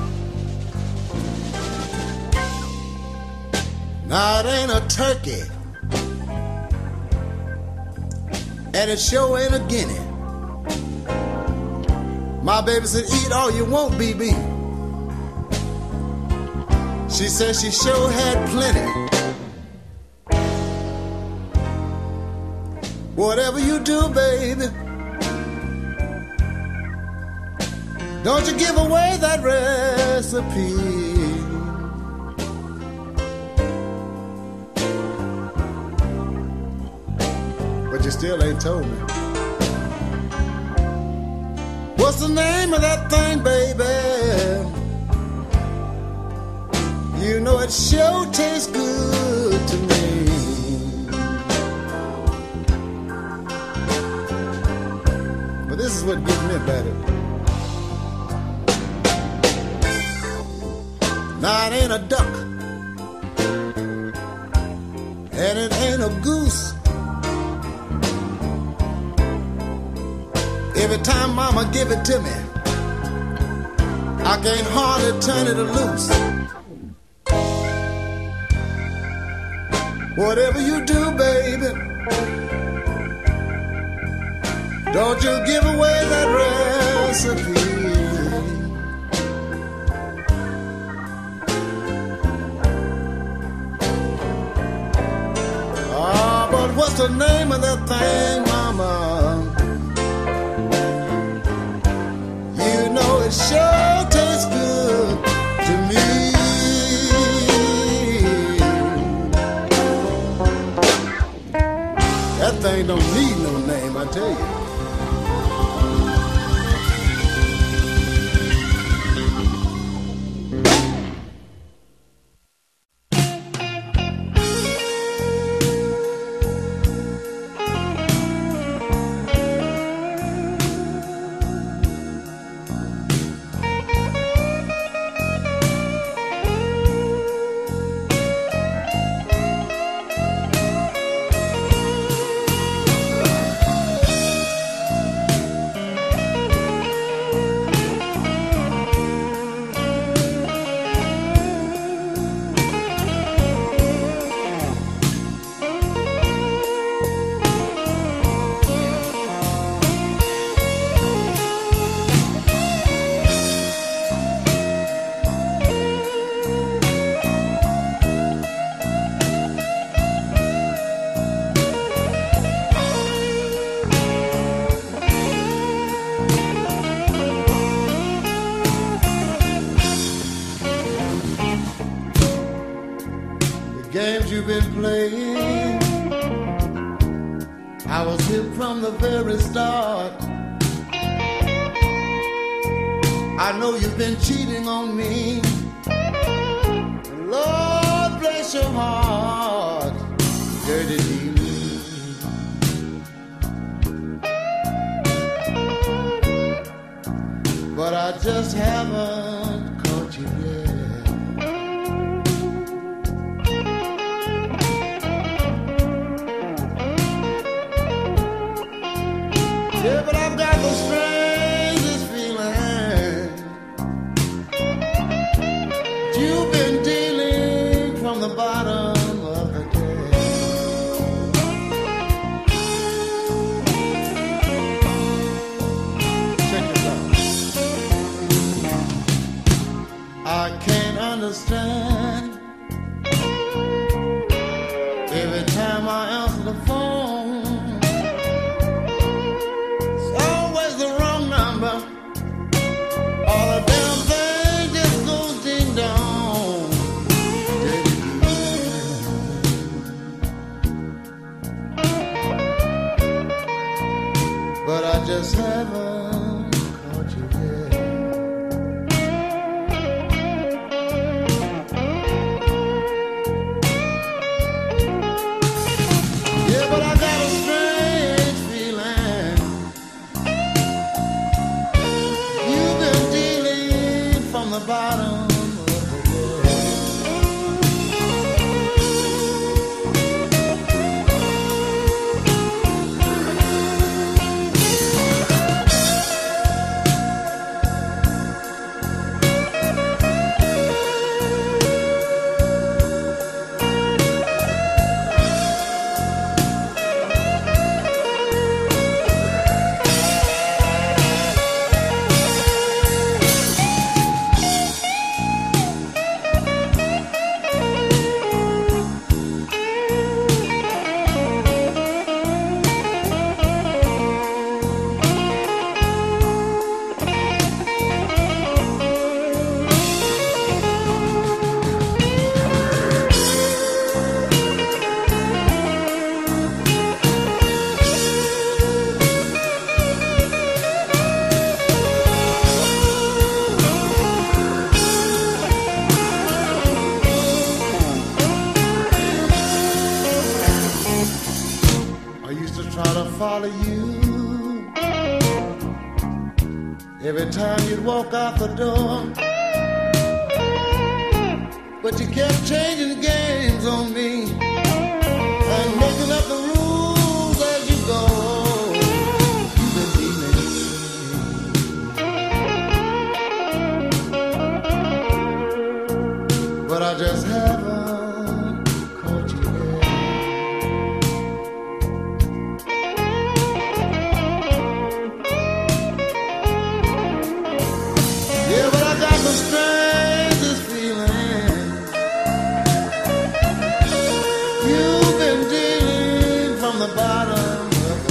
Now it ain't a turkey, and it sure ain't a guinea. My baby said, eat all you want, B B. She said she sure had plenty. Whatever you do, baby, don't you give away that recipe. But you still ain't told me. What's the name of that thing, baby? You know it sure tastes good to me. But this is what gives me better. Now it ain't a duck, and it ain't a goose. Every time mama give it to me, I can't hardly turn it loose. Whatever you do, baby, don't you give away that recipe. Ah, but what's the name of that thing, mama? You know it sure tastes good to me. That thing don't need no name, I tell you. Games you've been playing, I was here from the very start. I know you've been cheating on me. Lord bless your heart, dirty dealing. But I just haven't caught you yet. Yeah, but I've got the strangest feeling. You've been dealing from the bottom of the day. Check this out. I can't understand. Every time I answer the phone, but I just haven't caught you yet. Yeah, but I got a strange feeling. You've been dealing from the bottom. Every time you'd walk out the door, but you kept changing games on me and making up the rules as you go. You've been dealing, but I just haven't caught you yet. Yeah, but I got the strangest feeling. You've been dealing from the bottom of the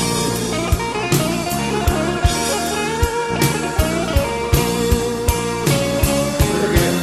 Look at it.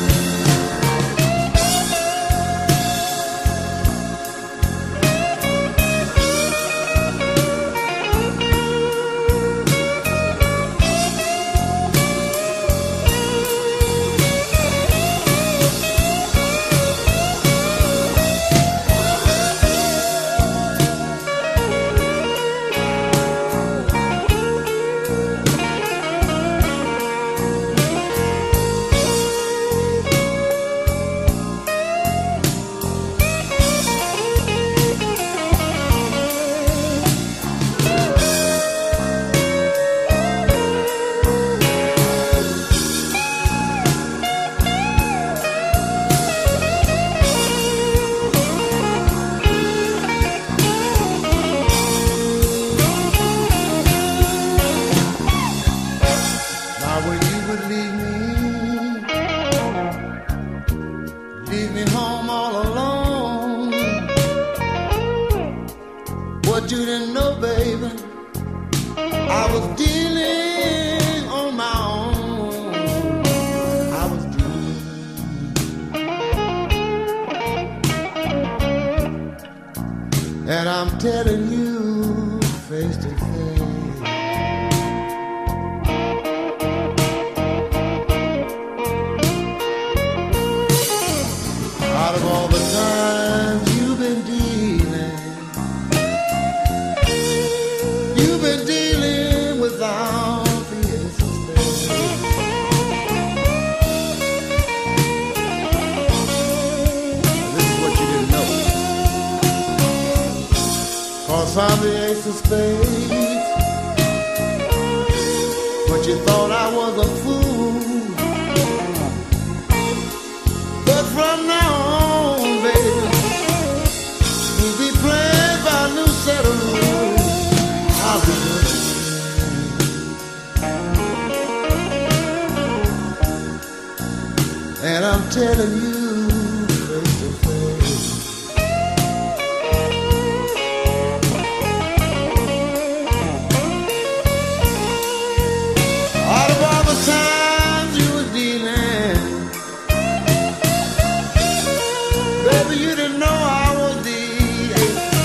Now when you would leave me, leave me home all alone, what you didn't know, baby, I was dealing on my own. I was dealing, and I'm telling you face to face. Out of all the times you've been dealing, you've been dealing without the suspect. This is what you didn't know. 'Cause I'm the ace of spades, but you thought I was a fool. But from now on, baby, we'll be playing by a new set of rules. I'll be good. And I'm telling you face to face. Out of all the times you were dealing, baby, you didn't know I was the ace of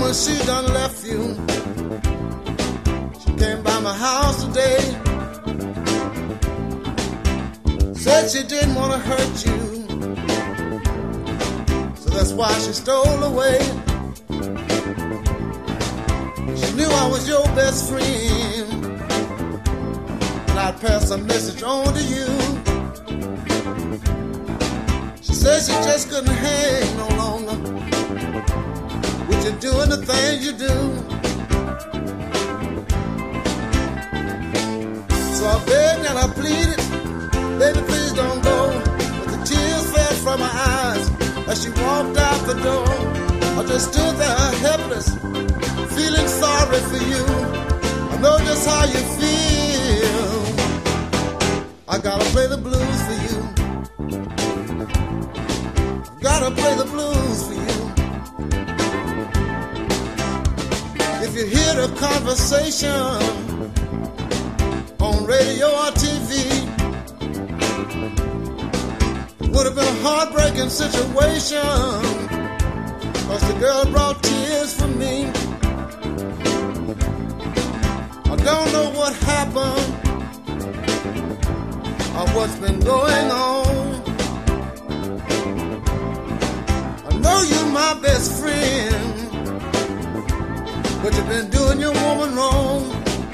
when she done left you. She came by my house today. Said she didn't want to hurt you, so that's why she stole away. She knew I was your best friend, and I'd pass a message on to you. She said she just couldn't hang no longer with you doing the things you do. So I begged and I pleaded, baby, please don't go. But the tears fell from her eyes as she walked out the door. I just stood there helpless, feeling sorry for you. I know just how you feel. I gotta play the blues for you. I gotta play the blues for you. If you hear the conversation on radio or T V, would have been a heartbreaking situation, cause the girl brought tears for me. I don't know what happened or what's been going on. I know you're my best friend, but you've been doing your woman wrong.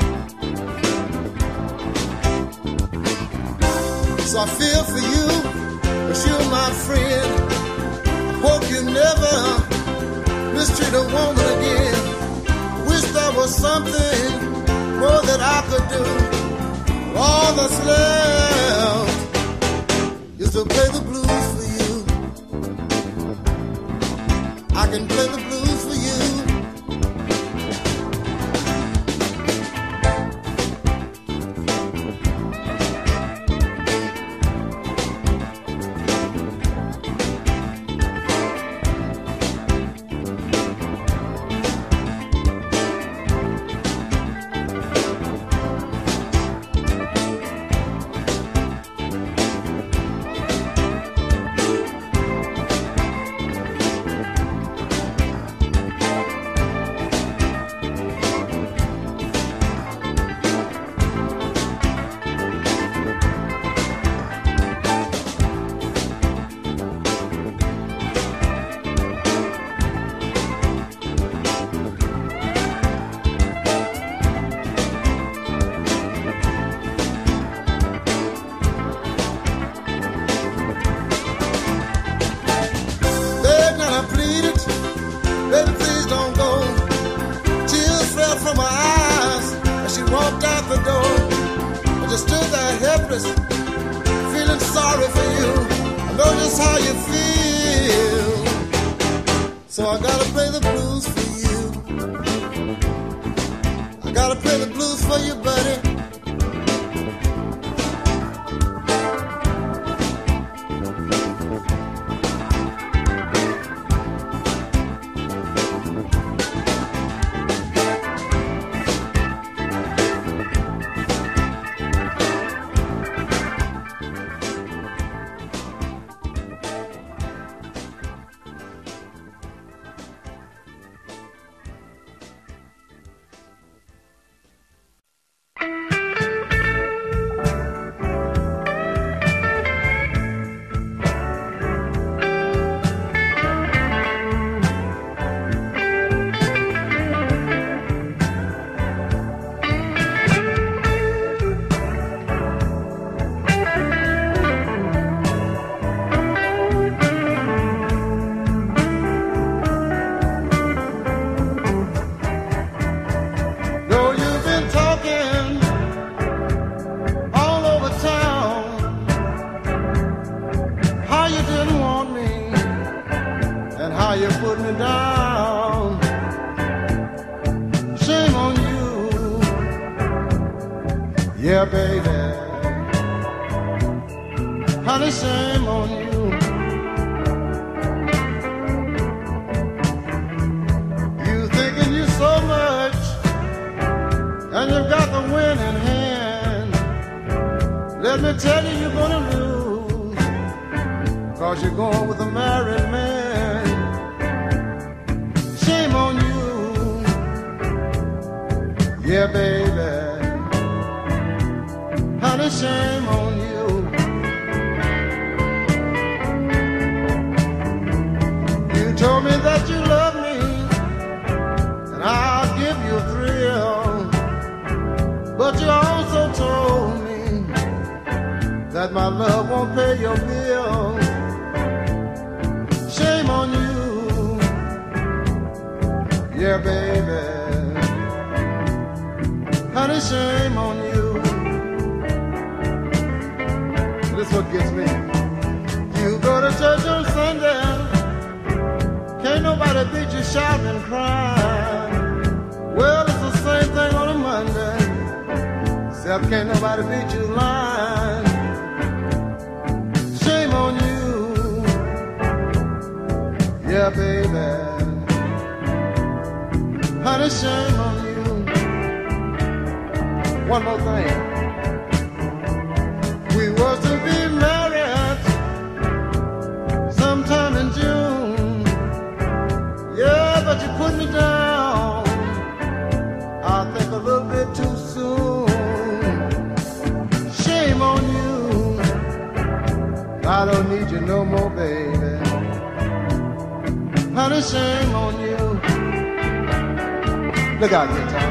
So I feel for you, but you're my friend. I hope you never mistreat a woman again. I wish there was something more that I could do. All that's left is to play the blues for you. I can play the blues for you. Feeling sorry for you. I know just how you feel. So I gotta play the blues for you. I gotta play the blues for you, buddy. Yeah, baby, honey, shame on you. You thinking you so much, and you've got the win in hand. Let me tell you, you're gonna lose, cause you're going with a married man. Shame on you. Yeah, baby, honey, shame on you. You told me that you love me, and I'll give you a thrill. But you also told me that my love won't pay your bill. Shame on you. Yeah, baby, honey, shame on you. This what gets me. You go to church on Sunday, can't nobody beat you shouting and crying. Well, it's the same thing on a Monday, except can't nobody beat you lying. Shame on you. Yeah, baby, honey, shame on you. One more thing. We was to be married sometime in June. Yeah, but you put me down, I think a little bit too soon. Shame on you. I don't need you no more, baby. Honey, shame on you. Look out here, Tom.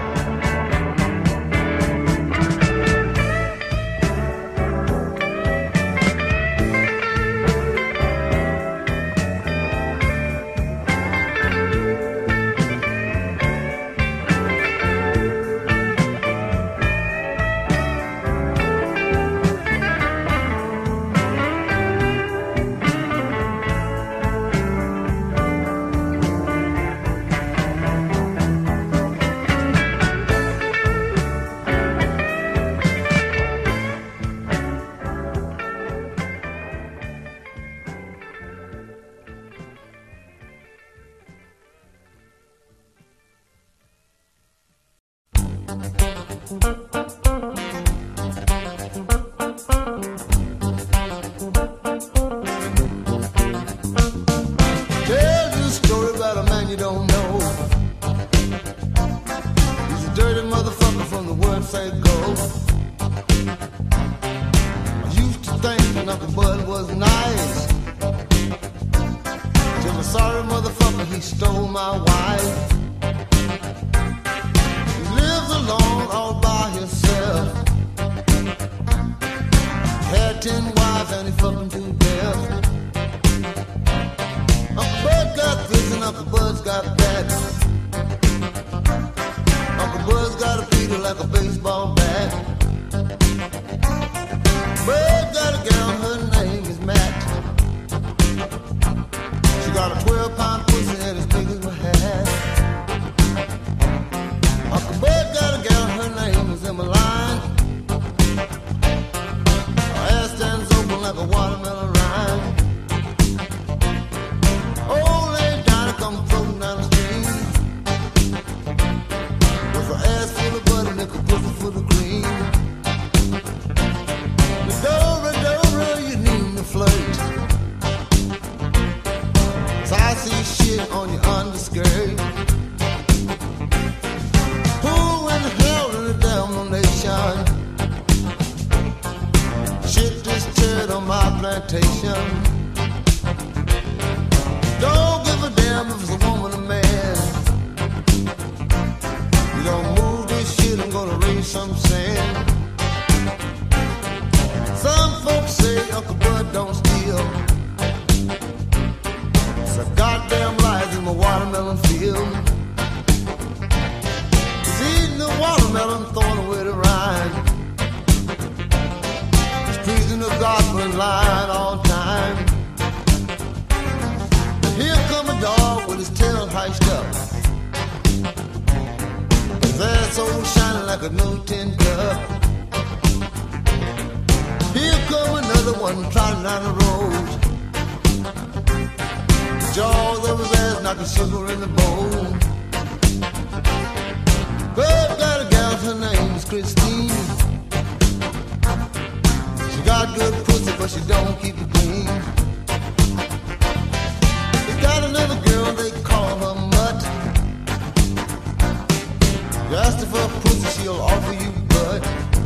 You ask her for a pussy, she'll offer you bud.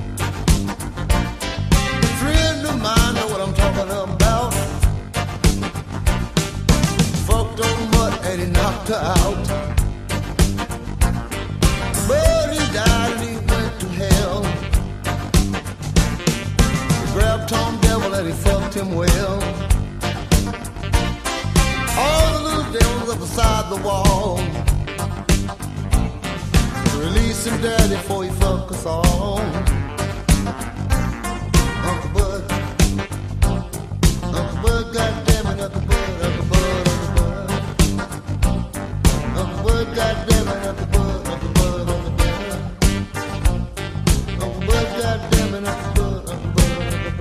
Friend of mine know what I'm talking about. Fucked on mud and he knocked her out. But he died and he went to hell. He grabbed Tom Devil and he fucked him well. All the little devils up beside the wall. Release him, daddy, before he fuck us all. Uncle Bud, Uncle Bud, goddamn it, Uncle Bud, Uncle Bud, Uncle Bud, Uncle Bud, goddamn it, Uncle Bud, Uncle Bud, Uncle Bud, Uncle Bud, goddamn it, Uncle Bud, Uncle Bud, Uncle Bud.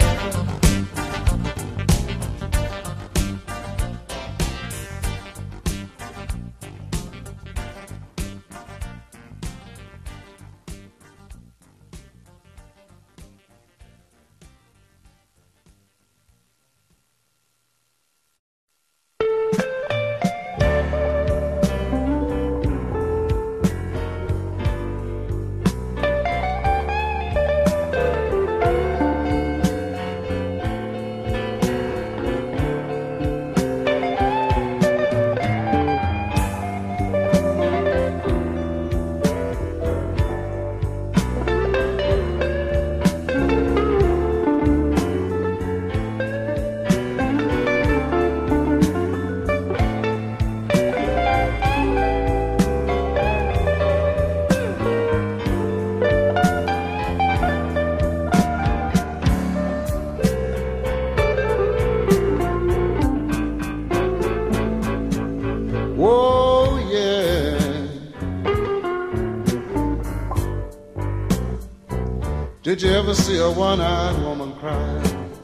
Did you ever see a one-eyed woman cry?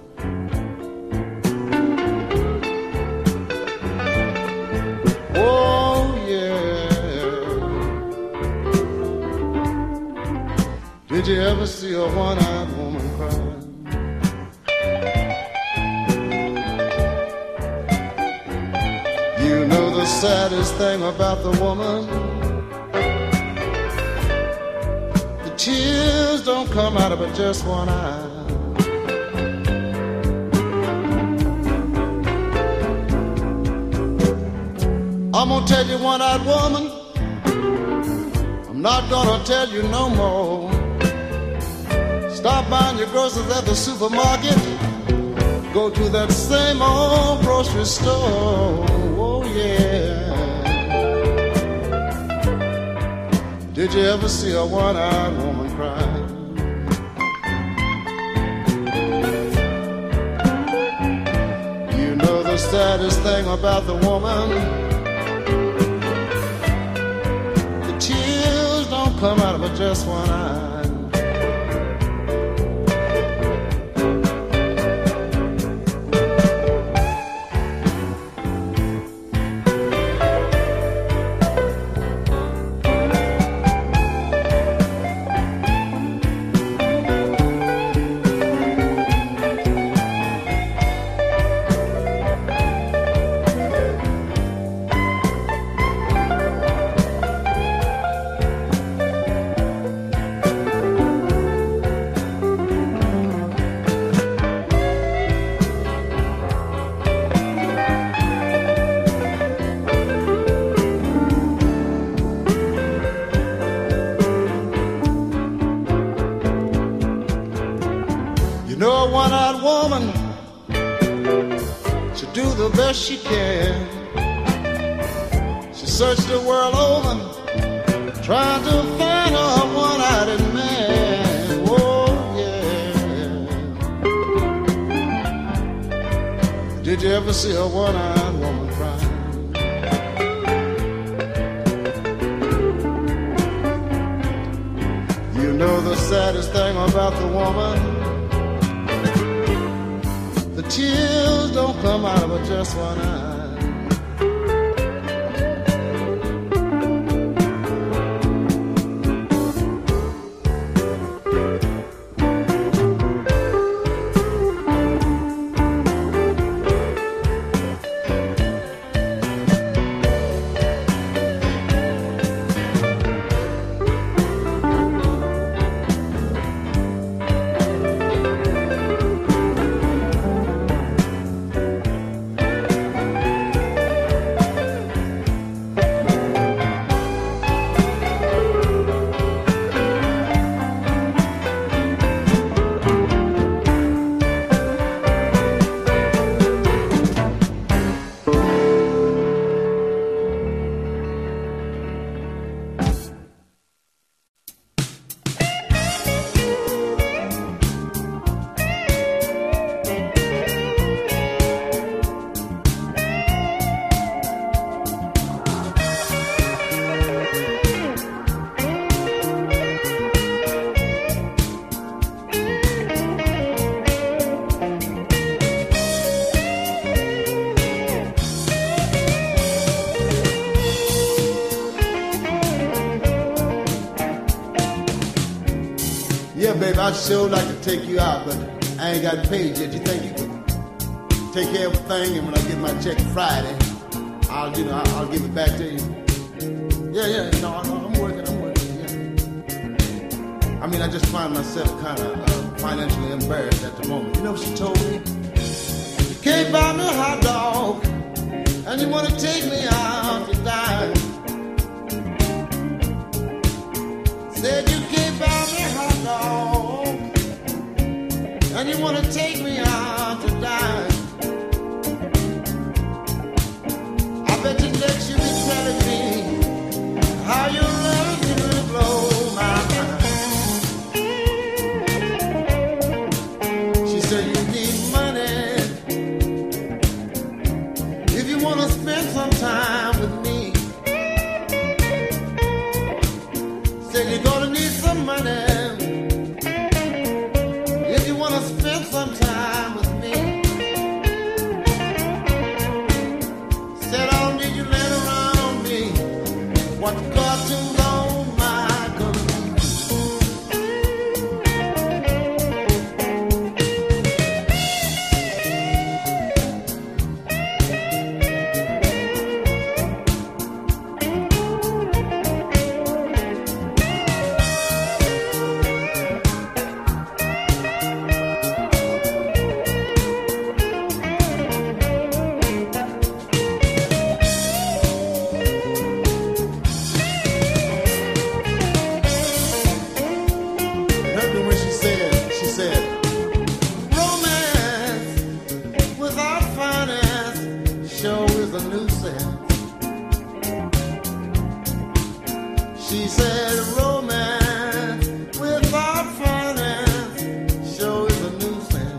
Oh, yeah. Did you ever see a one-eyed woman cry? You know the saddest thing about the woman, tears don't come out of but just one eye. I'm gonna tell you, one-eyed woman, I'm not gonna tell you no more. Stop buying your groceries at the supermarket, go to that same old grocery store. Oh yeah. Did you ever see a one-eyed woman cry? You know the saddest thing about the woman, the tears don't come out of her just one eye. You know a one-eyed woman should do the best she can. She searched the world over, trying to find her one-eyed man. Oh yeah. Did you ever see a one-eyed woman cry? You know the saddest thing about the woman, the tears don't come out of her just one eye. baby, I'd sure like to take you out, but I ain't got paid yet. You think you could take care of everything, and when I get my check Friday, I'll, you know, I'll, I'll give it back to you. Yeah, yeah, no, no I'm working, I'm working, yeah. I mean, I just find myself kind of uh, financially embarrassed at the moment. You know what she told me? You can't buy me a hot dog, and you want to take me out to dine. Said you can't buy me a hot dog, and you want to take me out to dine. I bet you next you be telling me how you love me to blow my mind. She said you need money if you want to spend some time with me. Said you're gonna need some money if you want to spend some time with me. Said I don't need you laying around on me. Watch cartoons on my computer. Heard me when she said, she said, romance without finance sure is a nuisance. She said, romance without finance sure is a nuisance.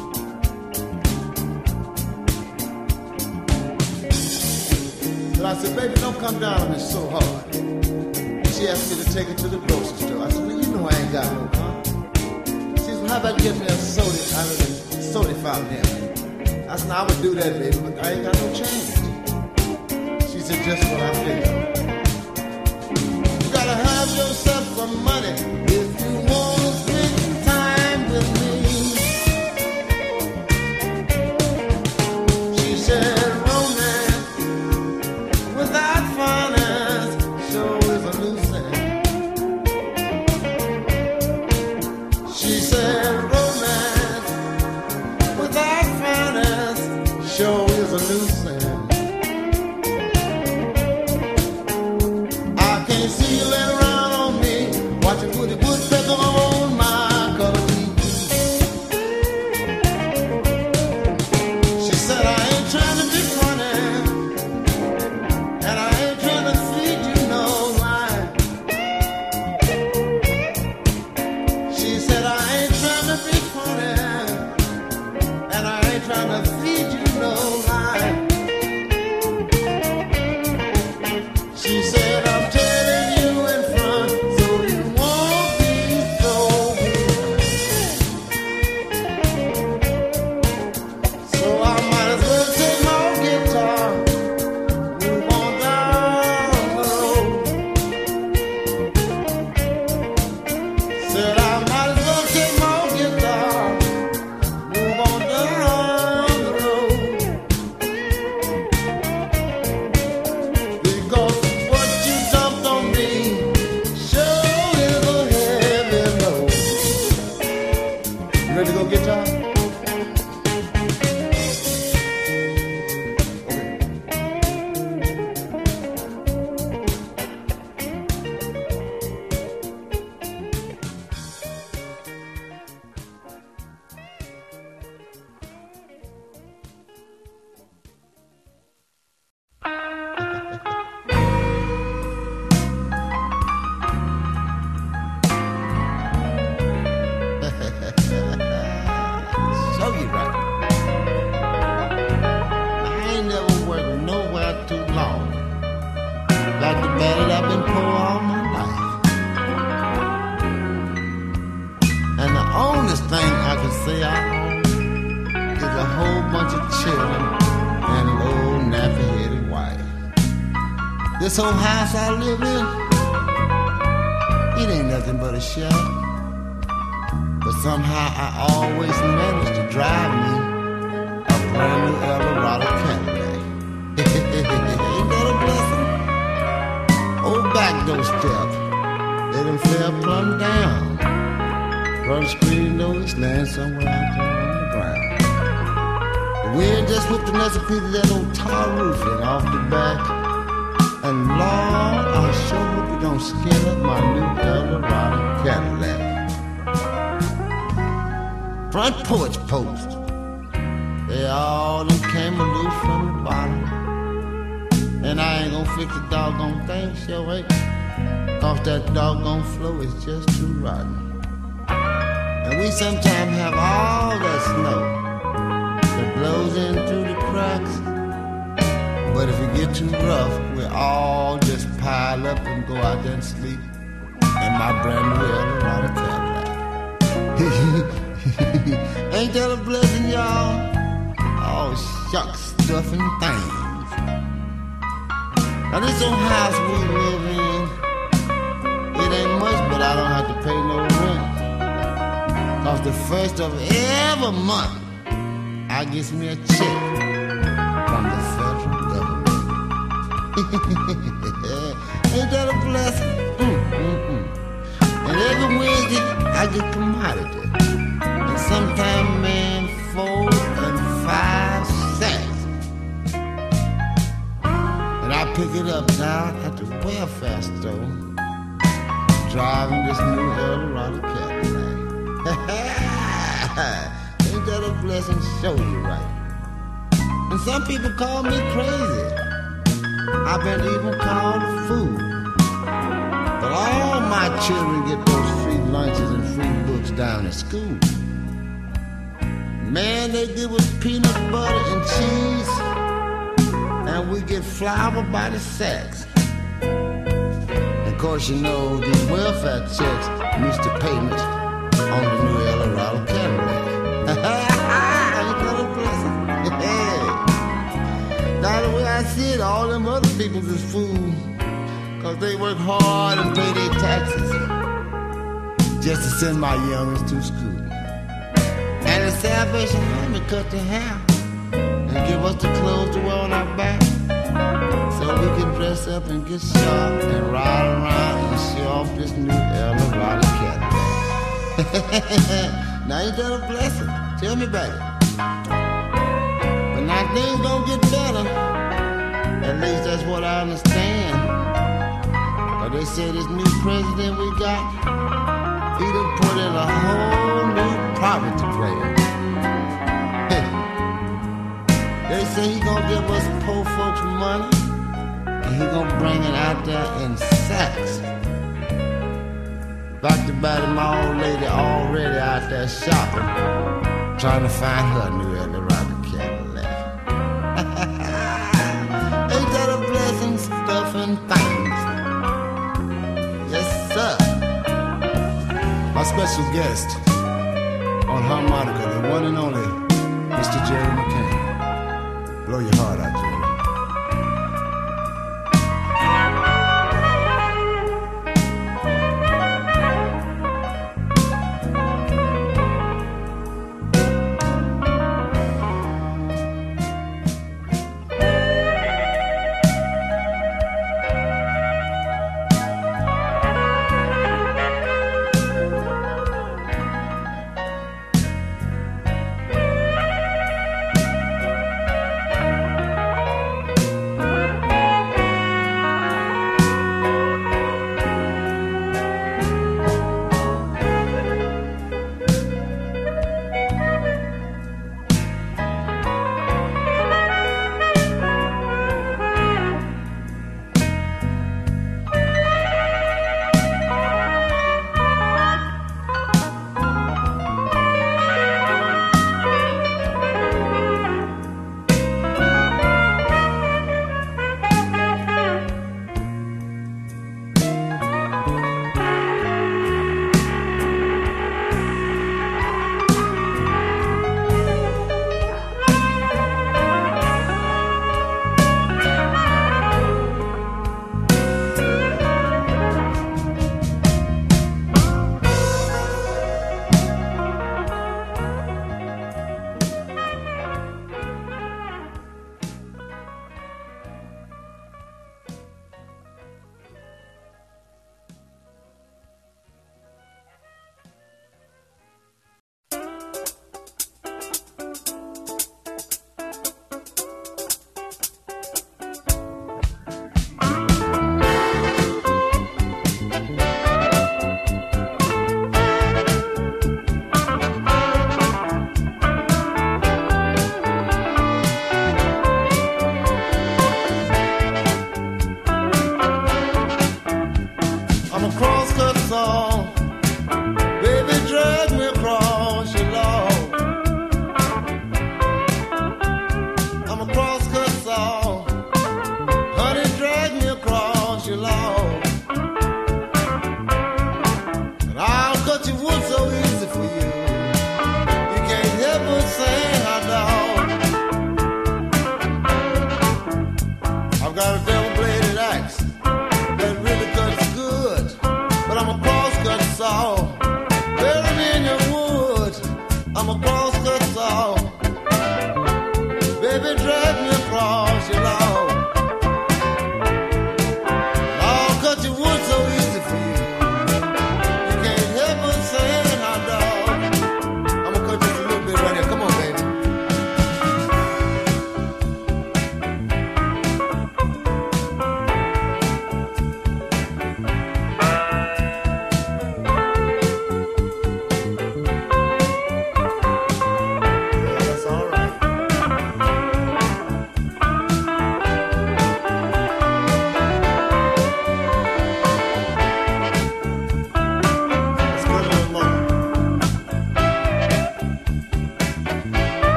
But I said, baby, don't come down on me so hard. She asked me to take her to the grocery store. I said, well, you know I ain't got no car. She said, well, how about getting me a soda out of the soda fountain here? I said, I would do that, baby, but I ain't got no change. She said, just what I figured. You gotta have yourself some money if you want to spend time with me. She said, romance without finance sure is a nuisance. She said, romance without finance sure is a nuisance. I can't see you laying around on me, watching Woody Woodpecker on my color T V. She said, I ain't trying to be funny, and I ain't trying to feed you no line. She said, I ain't trying to be funny, and I ain't trying to feed you no line. She said, I'm telling you in front so you won't be so weird. So I might as well take my guitar, move on down the road. Said I might as well take my guitar, move on down the road. Because what you dumped on me sure is a heavy load. You ready to go guitar? Show you right. I ain't never worked nowhere too long. Like the bed that I've been poor all my life. And the only thing I can say I own is a whole bunch of children and an old nappy-headed wife. This old house I live in, it ain't nothing but a shell. somehow I always managed to drive me a brand new Eldorado Cadillac. Ain't that a blessing? Old back door step, they done fell plumb down. Front screen door is laying somewhere out there on the ground. The wind just whipped another piece of that old tar roofing off the back. And Lord, I sure hope you don't skin up my new Eldorado Cadillac. Front porch post, they all done came loose from the bottom. And I ain't gonna fix the doggone thing, sure ain't. Cause that doggone floor is just too rotten. And we sometimes have all that snow that blows in through the cracks. But if it get too rough, we all just pile up and go out there and sleep in my brand new Eldorado Cadillac. Ain't that a blessing, y'all? Oh, shucks, stuffing things. Now this old house we live in, it ain't much, but I don't have to pay no rent. Cause the first of every month, I get me a check from the federal government. Ain't that a blessing? Mm, mm, mm. And every Wednesday, I get commodity. And sometimes, man, four and five cents. And I pick it up down at the welfare store, driving this new Eldorado Cadillac. Ain't that a blessing? Show you right. And some people call me crazy. I've been even called a fool. But all my children get those free lunches and free books down at school. Man, they give us peanut butter and cheese, and we get flour by the sacks. Of course, you know, these welfare checks used to payments on the new Eldorado Cadillac. Ain't that a blessing? Now the way I see it, all them other people is fools, cause they work hard and pay their taxes just to send my youngest to school. And the Salvation Army cut the hair and give us the clothes to wear on our back, so we can dress up and get sharp and ride around and show off this new Eldorado Cadillac. Now ain't that a blessing? Tell me about it. But now things gonna get better. At least that's what I understand. But they say this new president we got, he done put in a whole new poverty plan. They say he gonna give us poor folks money, and he gonna bring it out there in sacks. Doctor Batty, my old lady, already out there shopping, trying to find her new Eldorado Cadillac. Ain't that a blessing, stuffing things? Yes, sir. My special guest on harmonica, the one and only Mister Jerry McCain. Blow your heart out, Jerry.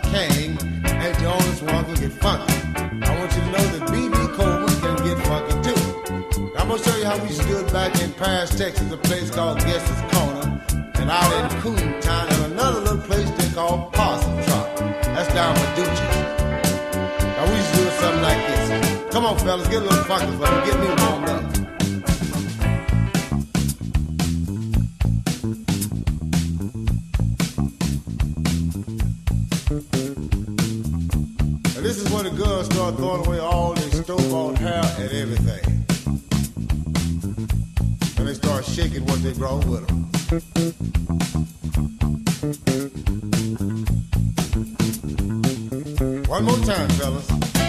King ain't the only one who get funky. I want you to know that B B. Coleman can get funky too. I'm gonna show you how we stood back in Paris, Texas, a place called Guess's Corner, and out in Coontown, and another little place they call Parson Trot. That's down by Doochie's. Now we used to do something like this. Come on, fellas, get a little funky for me. Get me warmed up. Now this is when the girls start throwing away all their store-bought hair and everything. And they start shaking what they brought with them. One more time, fellas.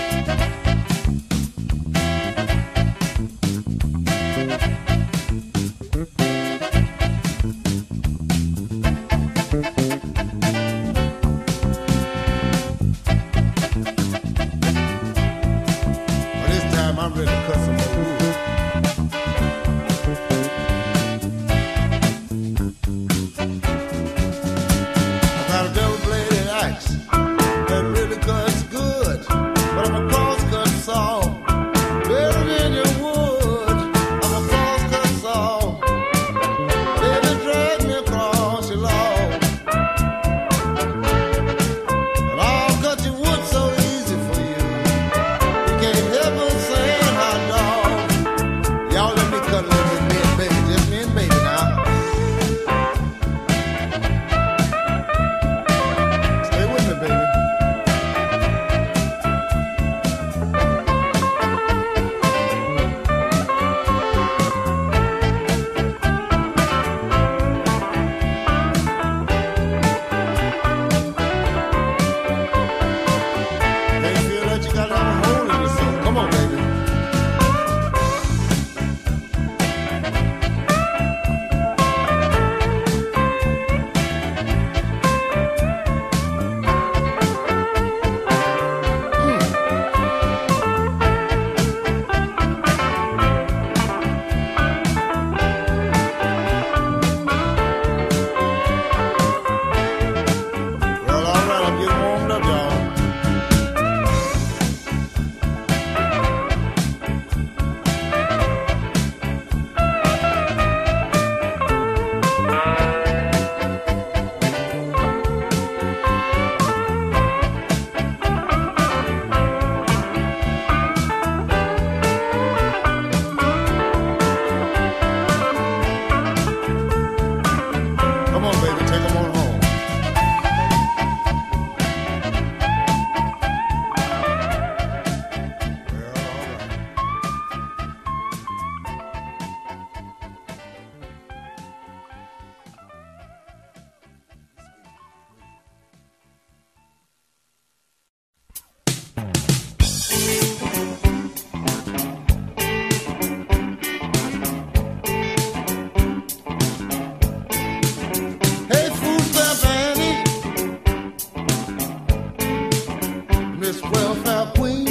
Well, this time I'm ready to cut some more wood. I got a double-bladed axe that really cuts good, but I'm a cross-cut saw, buried in your wood. I'm a cross-cut saw, baby, drag me across your lawn, and I'll cut your wood so easy for you. You can't help but saying hot dog. Y'all let me cut a little bit, me and baby, just me and baby now. Stay with me, baby. Can't feel that you got a hole in your soul. Come on, baby. Well, all right, I'm getting warmed up, y'all. Come on, baby, take them on home. Well, all right. Hey, food stamp Annie, Miss Welfare Queen,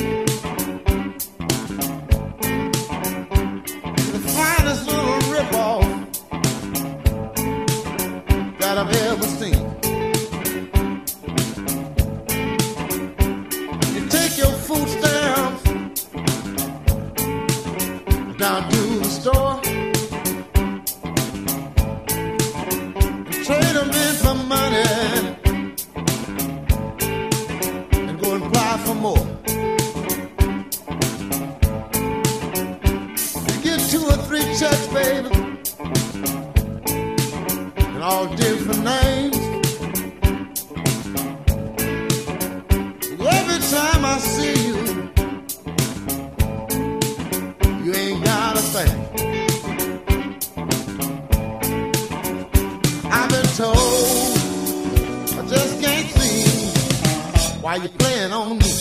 the finest little rip-off that I've ever seen. You take your food stamps down to the store, trade them in for money, and go and apply for more. You get two or three checks, baby, and all different names. And every time I see you, you ain't got a thing. I've been told I just can't see why you playing on me.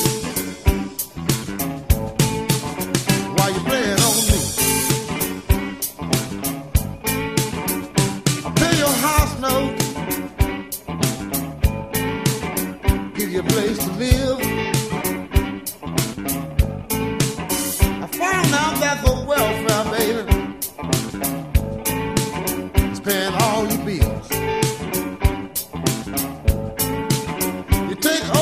Why you playing on me? I pay your house note, give you a place to live. I found out that the welfare, baby, is paying all your bills. You take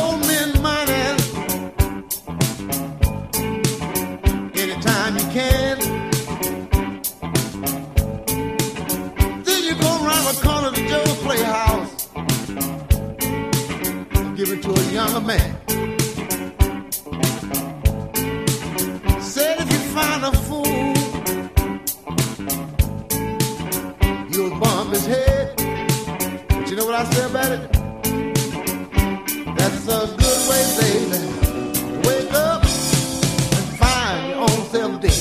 what I say about it? That's a good way, baby. Wake up and find your own self dead.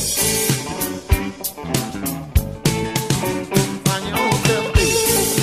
Find your own self dead.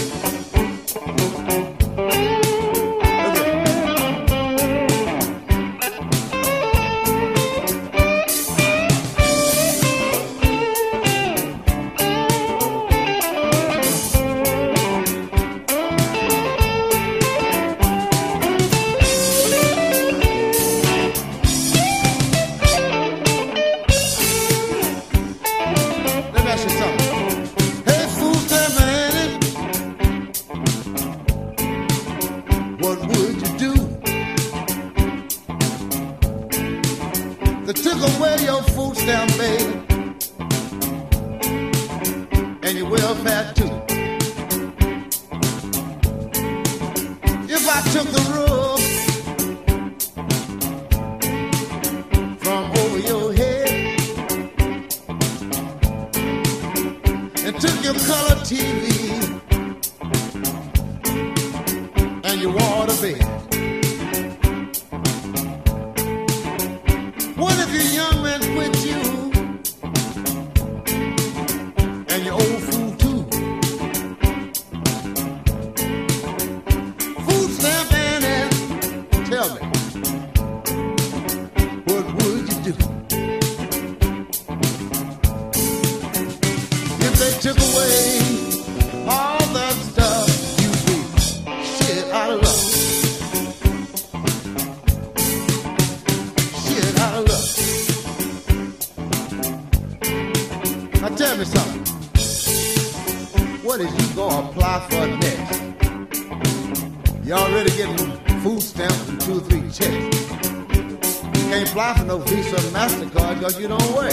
You don't work.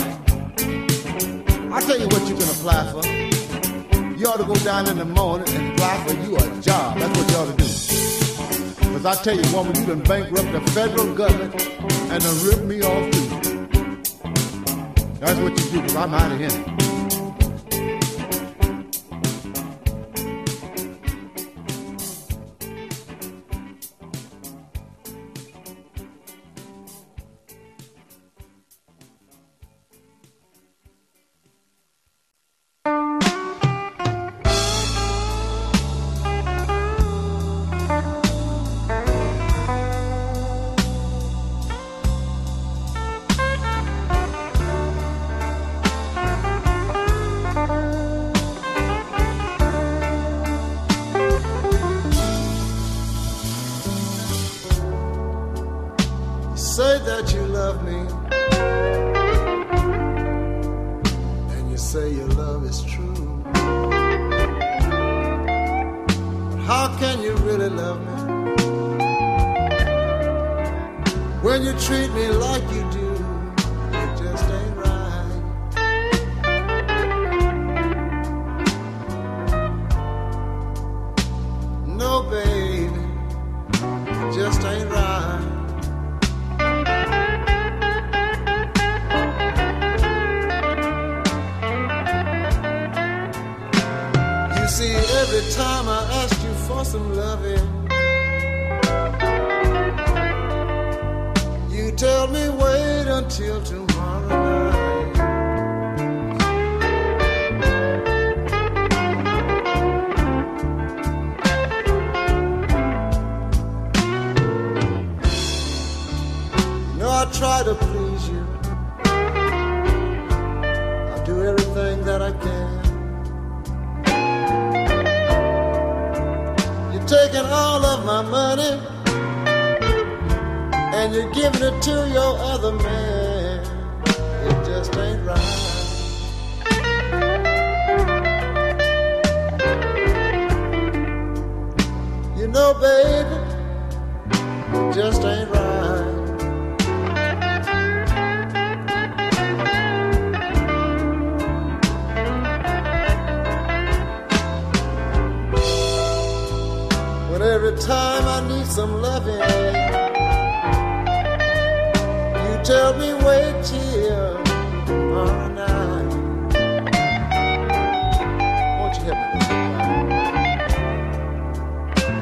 I tell you what you can apply for. You ought to go down in the morning and apply for you a job. That's what you ought to do. Because I tell you, woman, you done bankrupt the federal government and done ripped me off too. That's what you do, because I'm out of here. Say that you love me, and you say your love is true. But how can you really love me when you treat me like you do? It just ain't right. No, baby, it just ain't right. See, every time I ask you for some loving, you tell me wait until tomorrow night. You know I try to please you. I do everything that I can. Taking all of my money and you're giving it to your other man. It just ain't right. You know, baby, it just ain't right. Every time I need some loving, you tell me wait till tomorrow night. Won't you help me?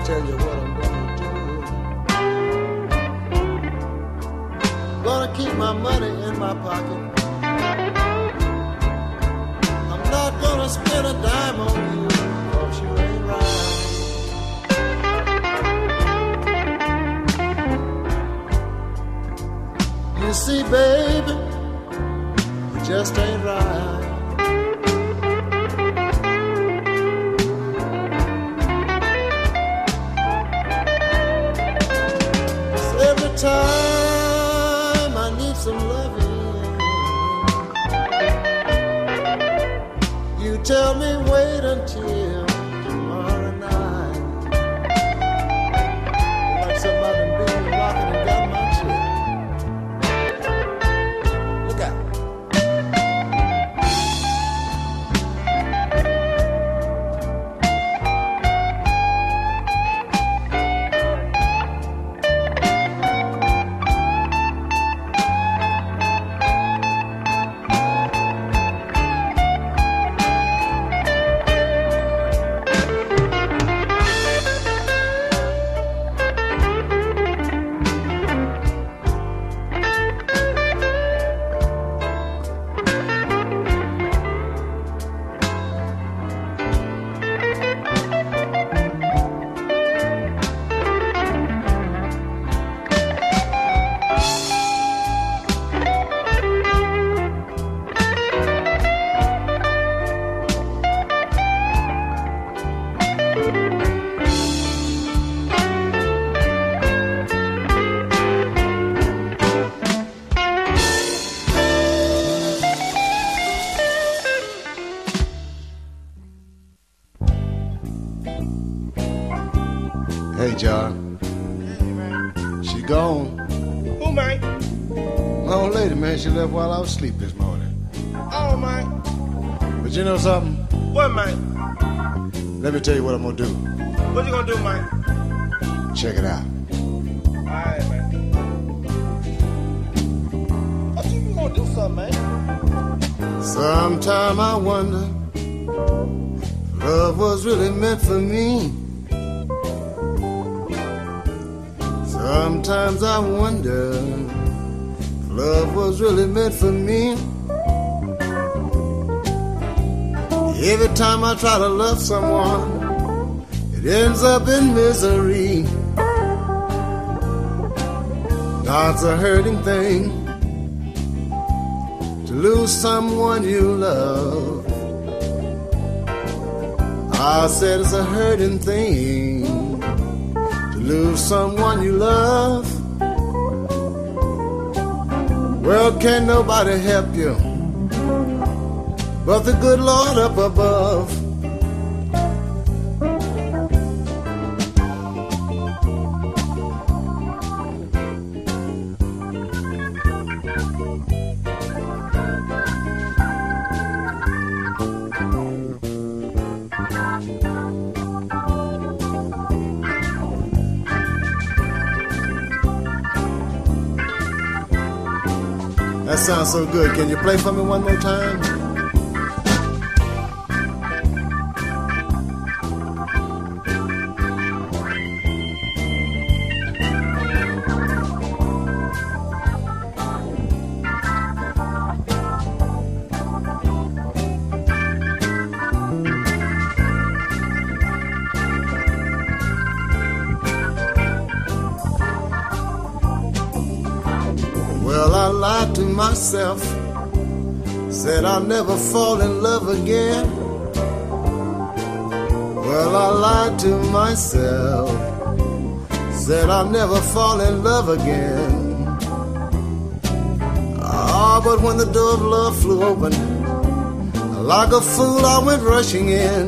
tell you what I'm gonna do. Gonna keep my money in my pocket. I'm not gonna spend a dime on you, 'cause you ain't right. You see, baby, you just ain't right. Every time I need some loving, you tell me wait until tomorrow night. Like somebody been rocking and got my chick. Look out. Hey, John. Hey, man. She gone. Who, man? My old lady, man, she left while I was asleep this morning. Oh, man. But you know something? What, man? Let me tell you what I'm gonna do. What you gonna do, man? Check it out. All right, man. I think you gonna do something, man. Sometime I wonder if love was really meant for me. Sometimes I wonder if love was really meant for me. Every time I try to love someone, it ends up in misery. God's a hurting thing to lose someone you love. I said it's a hurting thing to lose someone you love. Well, can't nobody help you but the good Lord up above. That sounds so good. Can you play for me one more time? Well, I lied to myself, said I'll never fall in love again. Well, I lied to myself, said I'll never fall in love again. Ah, but when the door of love flew open, like a fool I went rushing in.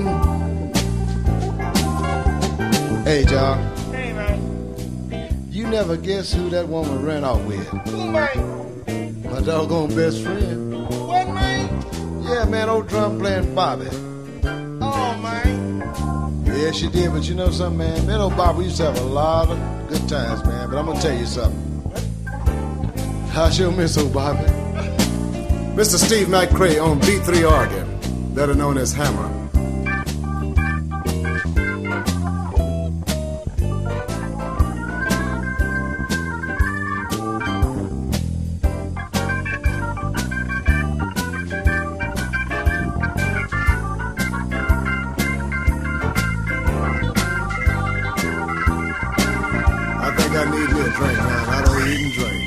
Hey, John. Hey, man. You never guess who that woman ran off with. Who, man? My doggone best friend. What, man? Yeah, man, old drum playing Bobby. Oh, man. Yeah, she did, but you know something, man? Me and old Bobby used to have a lot of good times, man. But I'm gonna tell you something. I sure miss old Bobby. Mister Steve McCrae on B three organ, better known as Hammer. drink, man. I don't eat and drink.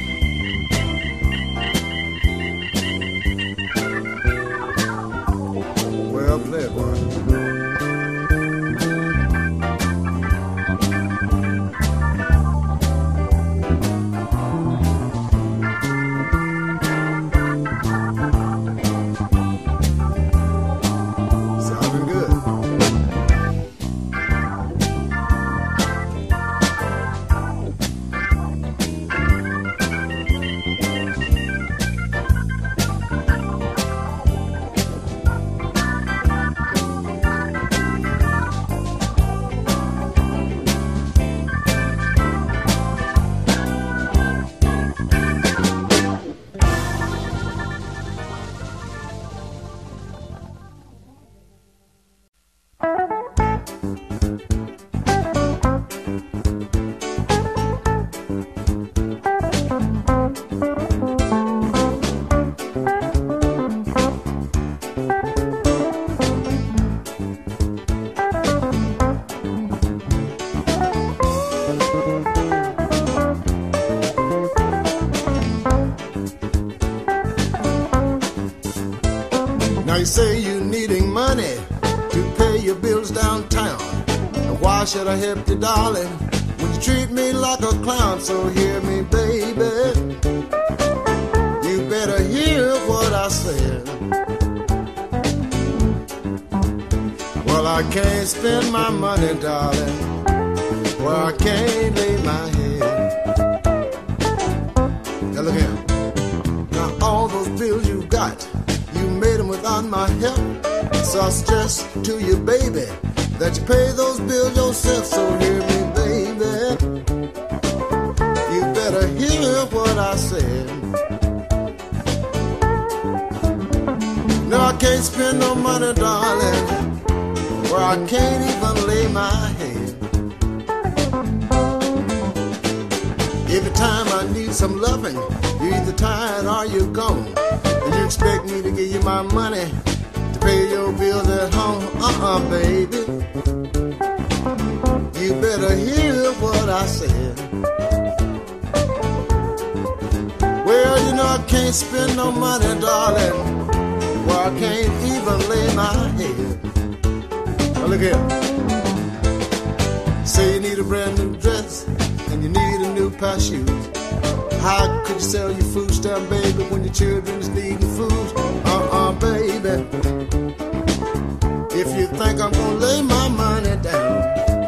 Well played, boy. You say you're needing money to pay your bills downtown. And why should I help you, darling, when you treat me like a clown? So hear me, baby, you better hear what I said. Well, I can't spend my money, darling, where I can't lay my head. Now look here, now all those bills you got, made them without my help. So I suggest to you, baby, that you pay those bills yourself. So hear me, baby, you better hear what I said. No, I can't spend no money, darling, where I can't even lay my head. Every time I need some loving, you're either tired or you're gone. And you expect me to give you my money to pay your bills at home? Uh-uh, baby, you better hear what I said. Well, you know I can't spend no money, darling, where I can't even lay my head. Now look here, say you need a brand new dress and you need a new pair of shoes. How could you sell your food stamp, baby, when your children's needing food? Uh-uh, baby, if you think I'm gonna lay my money down,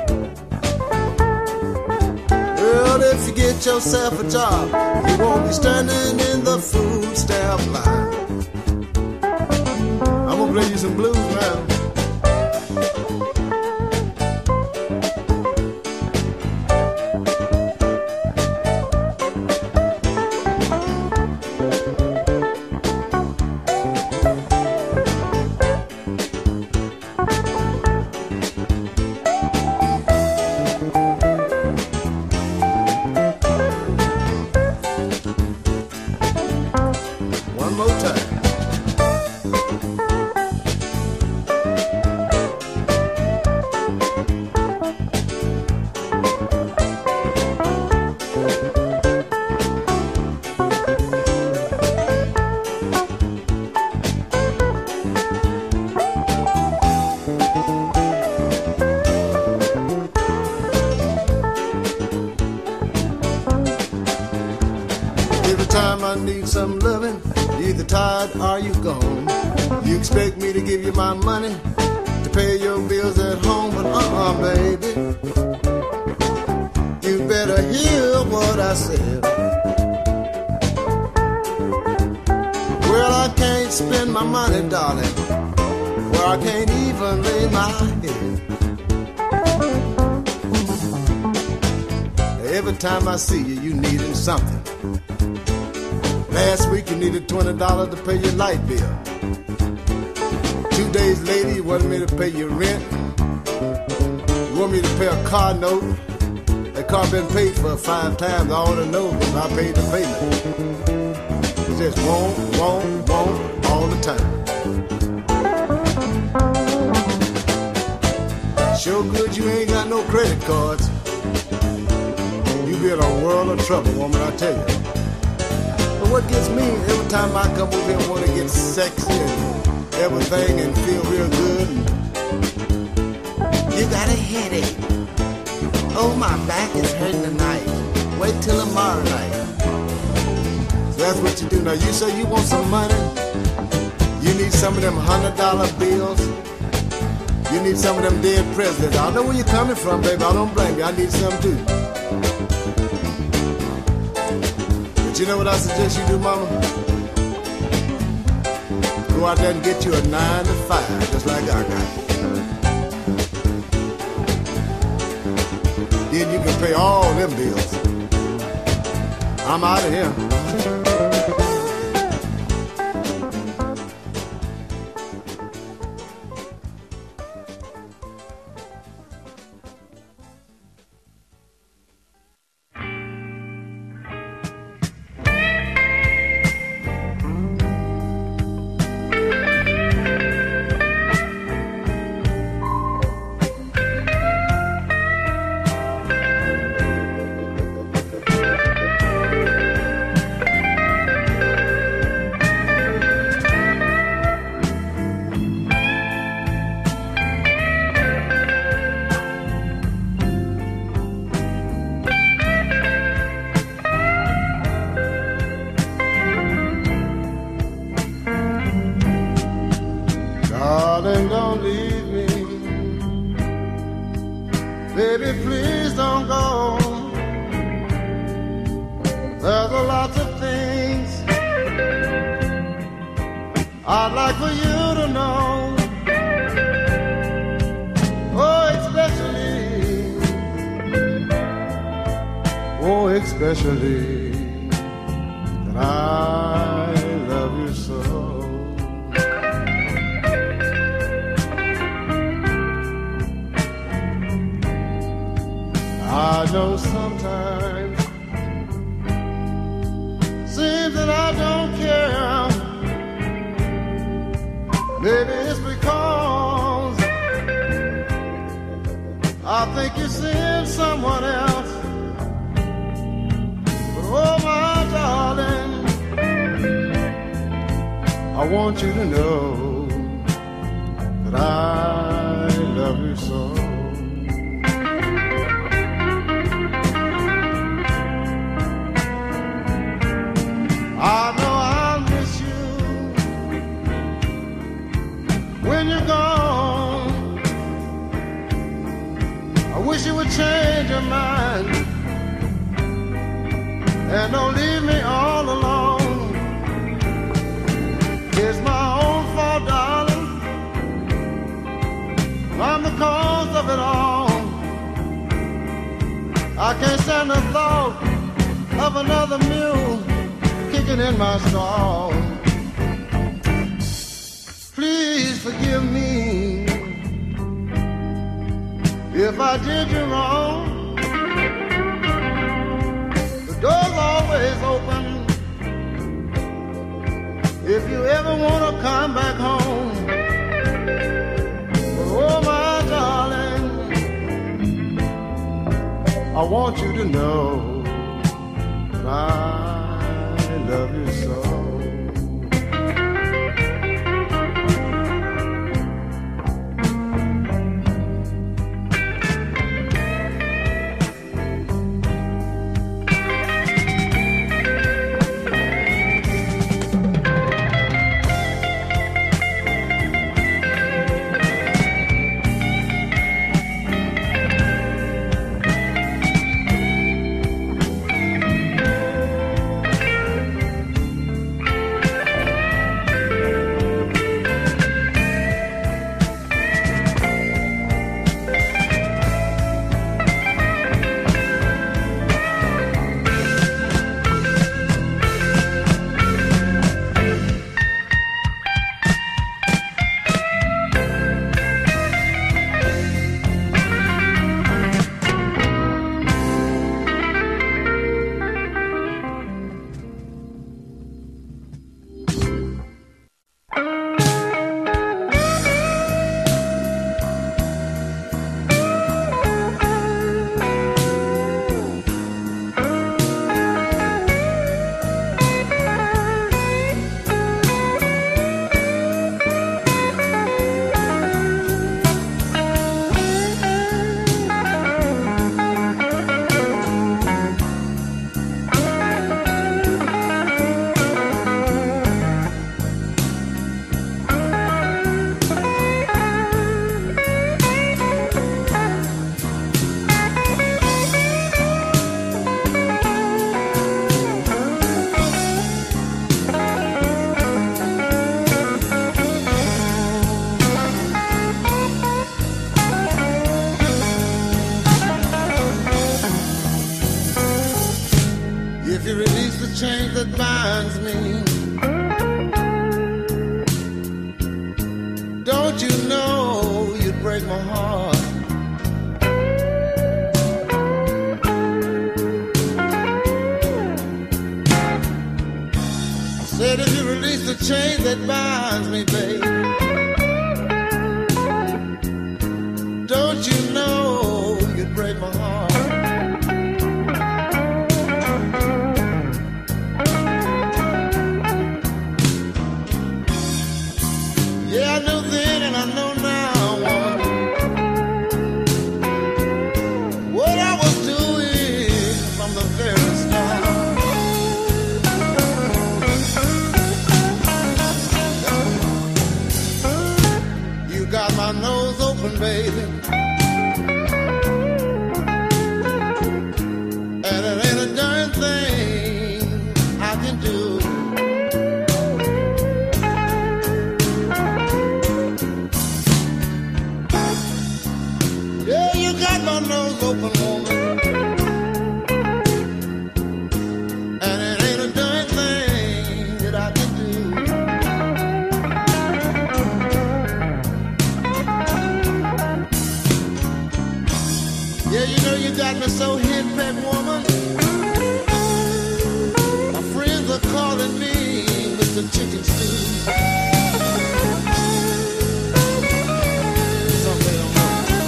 well, if you get yourself a job, you won't be standing in the food stamp line. I'm gonna play you some blues, man. I need some loving, you're either tired or you gone. You expect me to give you my money to pay your bills at home, but uh-uh, baby, you better hear what I said. Well, I can't spend my money, darling, where I can't even lay my head. Every time I see you, you needing something. Last week you needed twenty dollars to pay your light bill. Two days later you wanted me to pay your rent. You want me to pay a car note. That car been paid for five times. I ought to know because I paid the payment. It just won't, won't, won't all the time. Sure good you ain't got no credit cards. You be in a world of trouble, woman, I tell you. But what gets me, every time I come over here and want to get sexy and everything and feel real good. You got a headache. Oh, my back is hurting tonight. Wait till tomorrow night. So that's what you do. Now, you say you want some money. You need some of them hundred dollar bills. You need some of them dead presidents. I know where you're coming from, baby. I don't blame you. I need some too. But you know what I suggest you do, mama? Go out there and get you a nine to five, just like I got. Then you can pay all them bills. I'm out of here. Darling, don't leave me. Baby, please don't go. There's a lot of things I'd like for you to know. Oh, especially, oh, especially that I love you so. I know sometimes seems that I don't care. Maybe it's because I think you're seeing someone else. But oh, my darling, I want you to know that I love you so. I know I'll miss you when you're gone. I wish you would change your mind and don't leave me all alone. It's my own fault, darling. I'm the cause of it all. I can't stand the thought of another mule kicking in my stall. Please forgive me if I did you wrong. The door's always open if you ever want to come back home. But oh, my darling, I want you to know that I love you so. chain that binds me. Don't you know you'd break my heart? I said if you release the chain that binds me, babe, don't you know you'd break my heart? Yeah, I knew then and I know now, woman, what I was doing from the very start. You got my nose open, baby, and it ain't a darn thing I can do. Yeah, you got my nose open, woman, and it ain't a darn thing that I can do. Yeah, you know you got me so henpecked, woman. My friends are calling me Mister Chicken Stew. Something they don't know.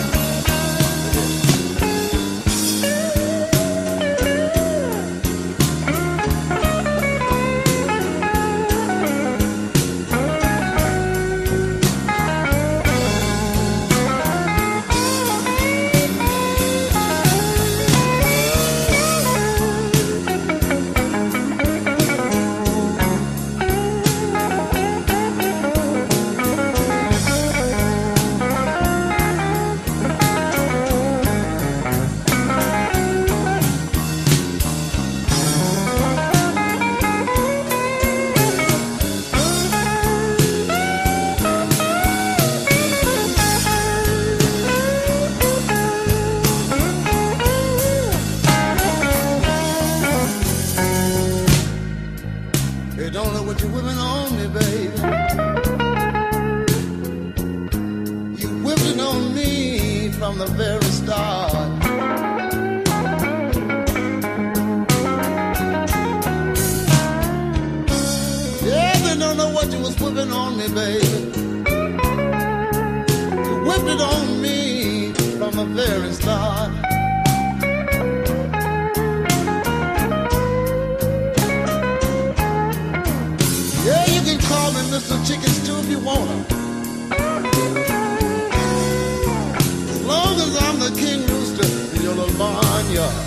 Hey, don't know what you're whipping on me, baby. You whipped it on me from the very start. Yeah, they don't know what you was whipping on me, baby. You whipped it on me from the very start. Yeah, you can call me Mister Chicken Stew if you wanna. As long as I'm the king rooster in your little barnyard.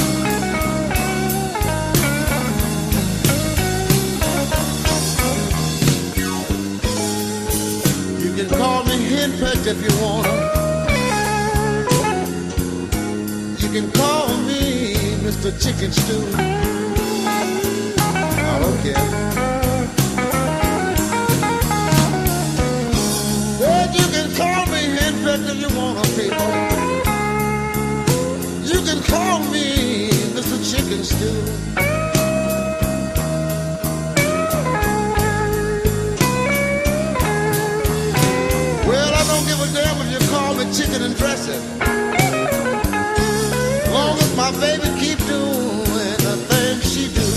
You can call me henpecked if you wanna. You can call me Mister Chicken Stew. I don't care. You can call me henpecked if you wanna, people. You can call me Mister Chicken Stew. Well, I don't give a damn if you call me chicken and dressing, as long as my baby keep doing the things she do.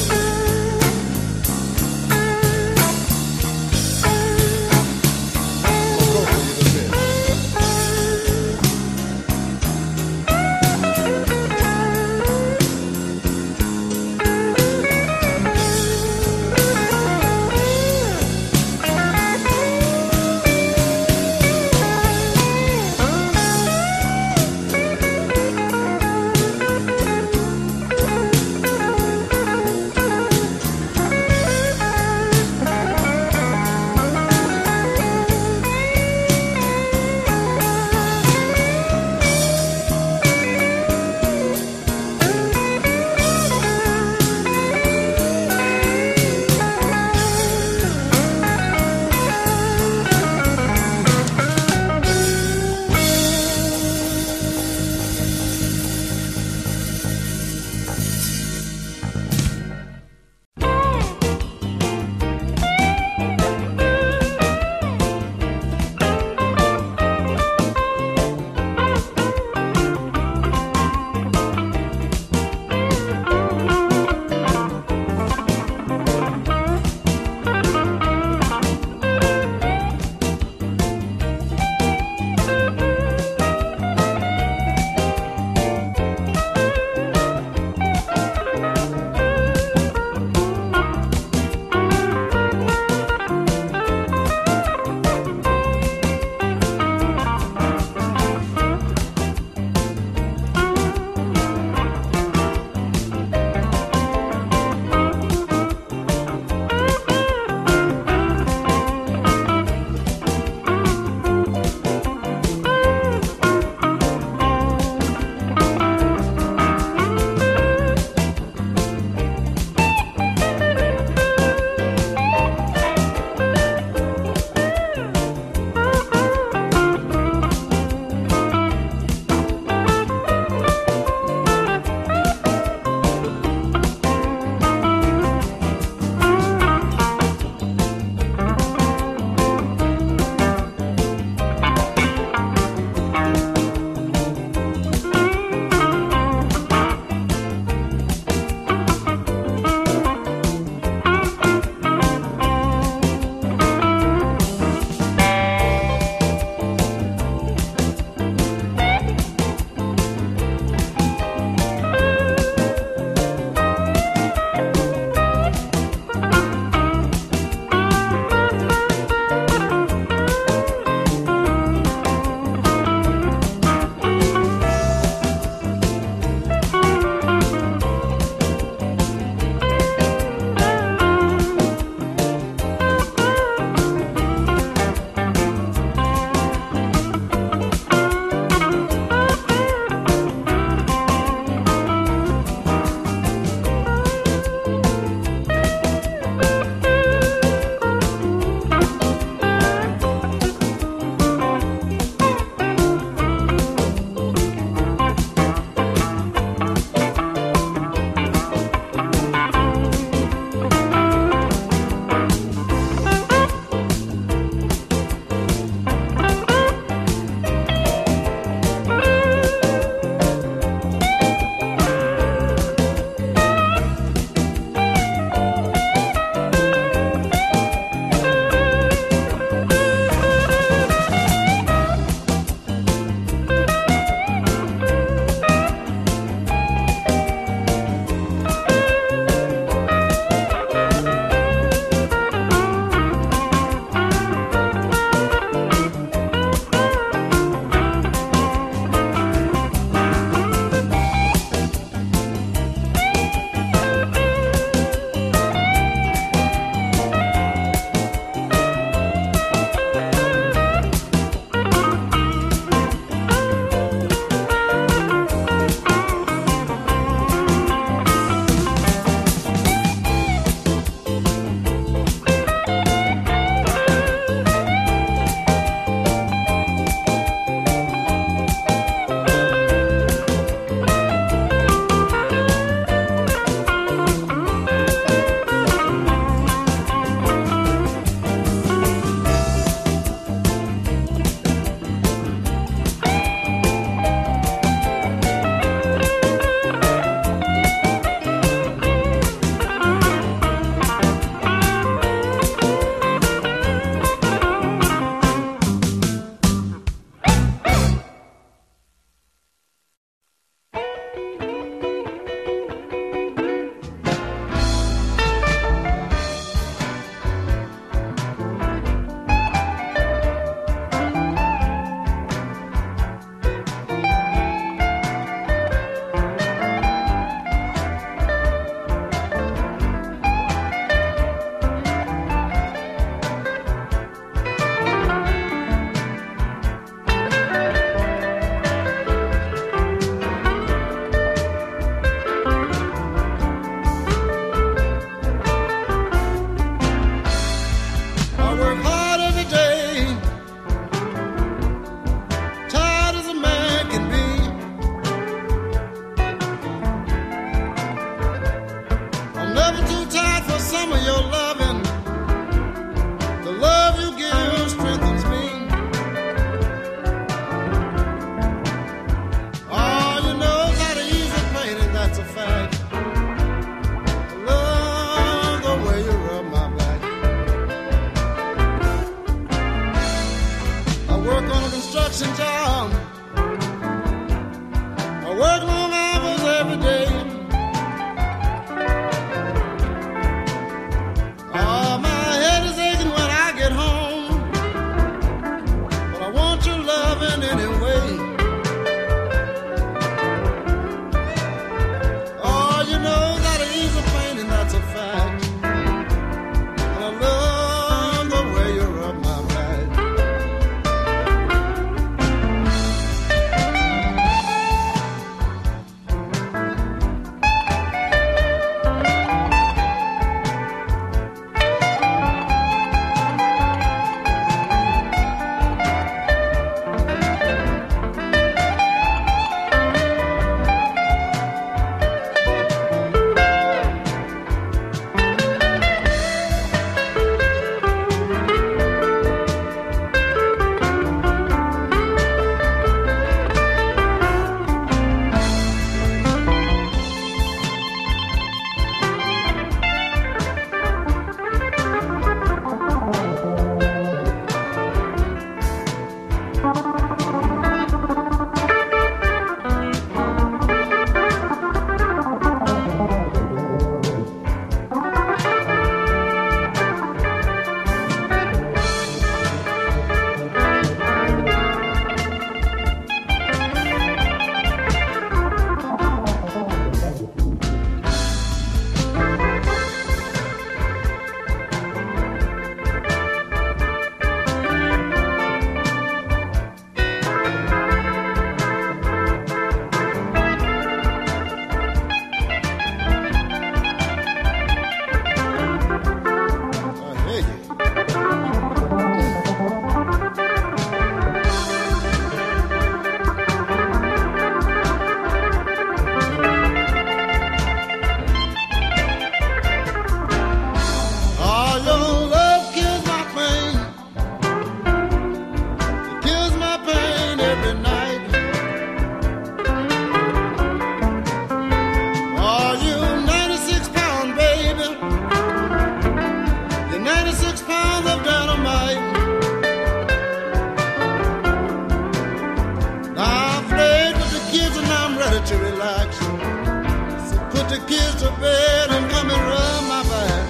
the kids to bed and come and rub my back.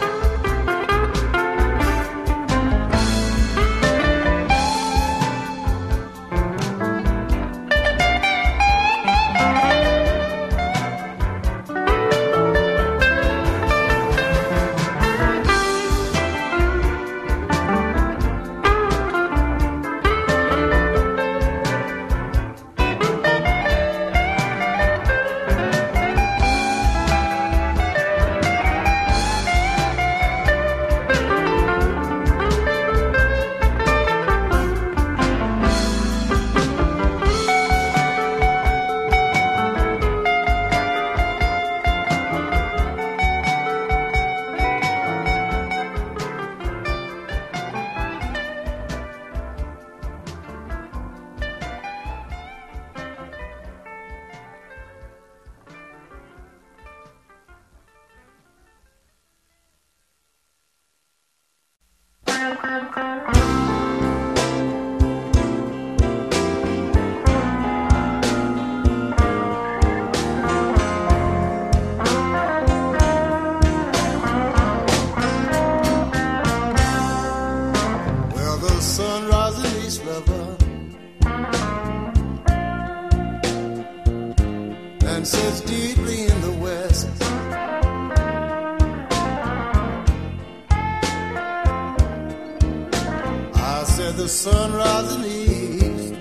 And sits deeply in the west. I said the sun rising east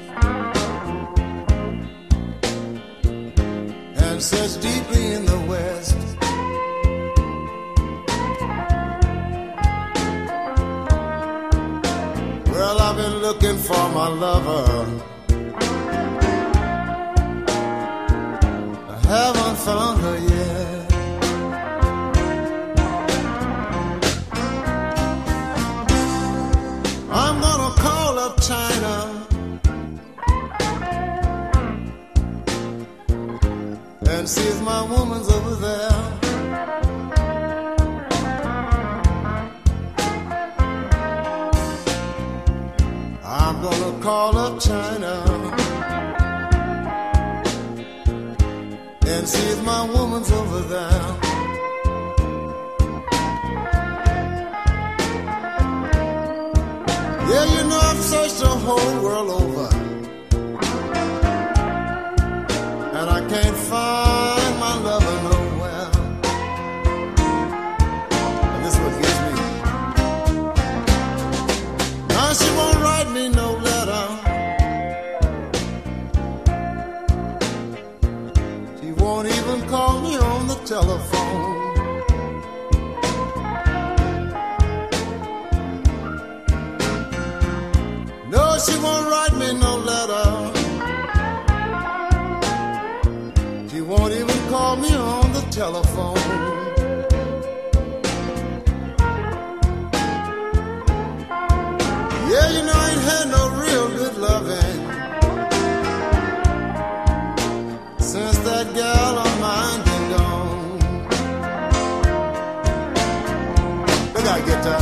and sets deeply in the west. Well, I've been looking for my lover, haven't found her yet. I'm gonna call up China and see if my woman's over there. I'm gonna call up China and see if my woman's over there. Yeah, you know I've searched the whole world over, and I can't find my lover nowhere. And this is what gets me. Now she won't write me no letter, won't even call me on the telephone. No, she won't write me no letter. She won't even call me on the telephone. Yeah, you know I ain't had no real good loving since that gal of mine been gone. Look at that guitar.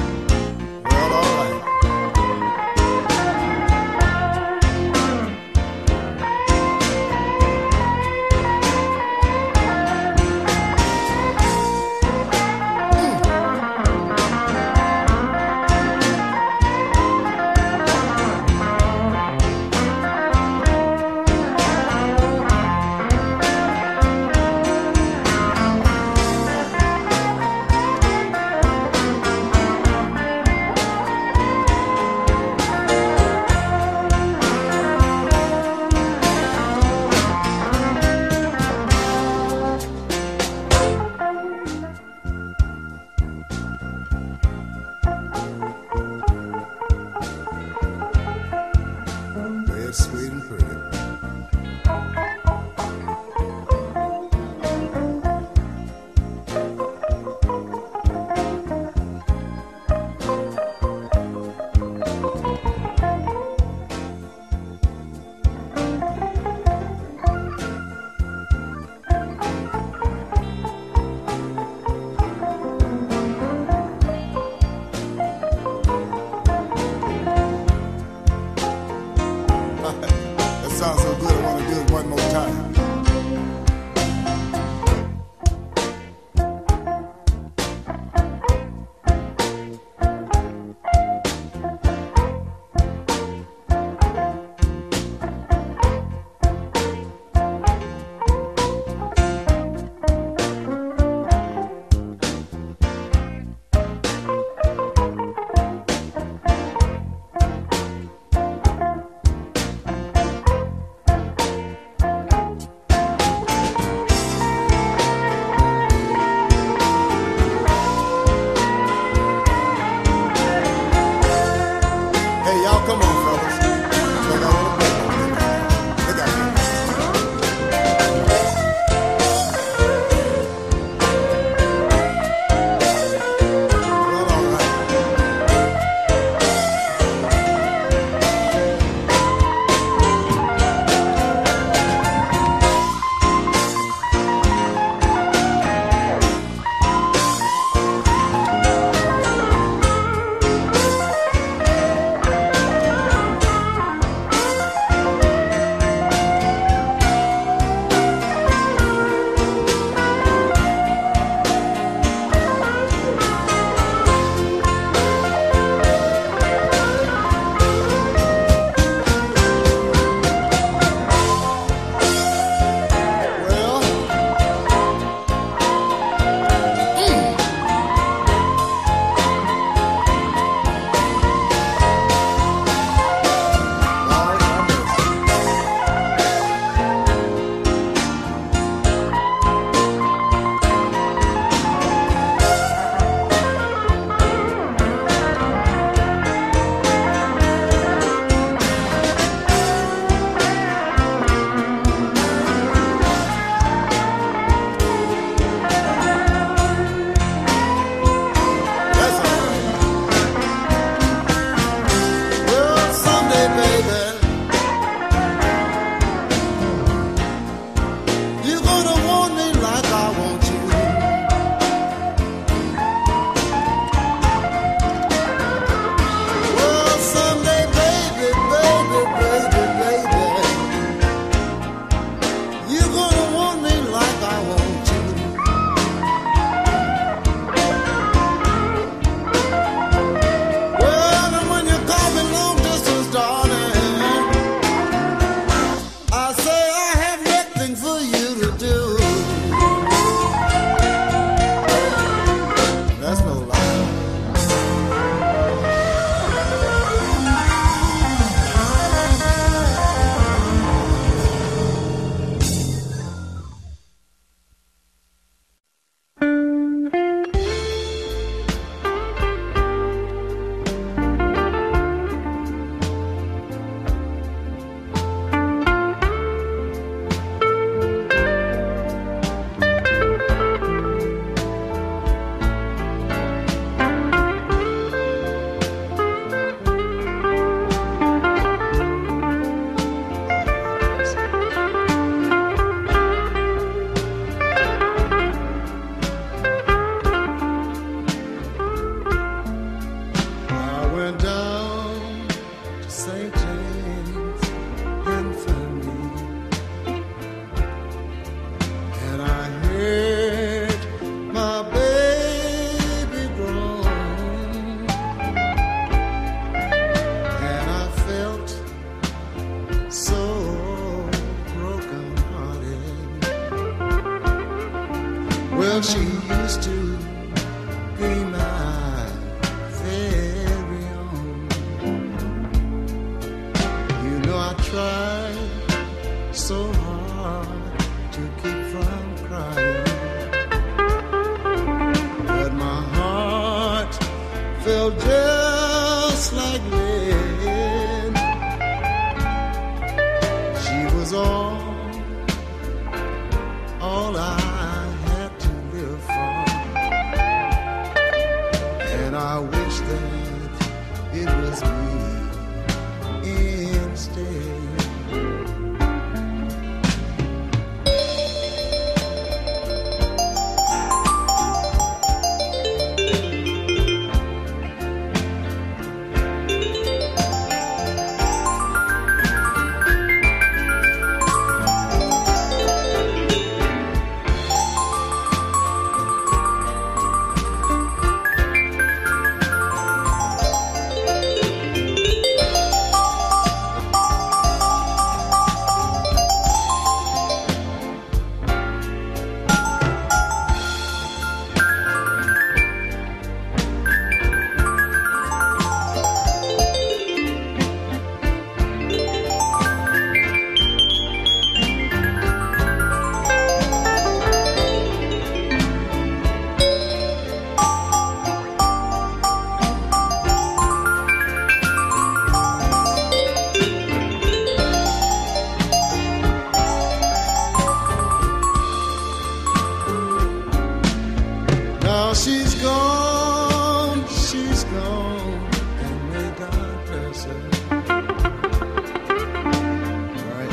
Well, all right. one more time.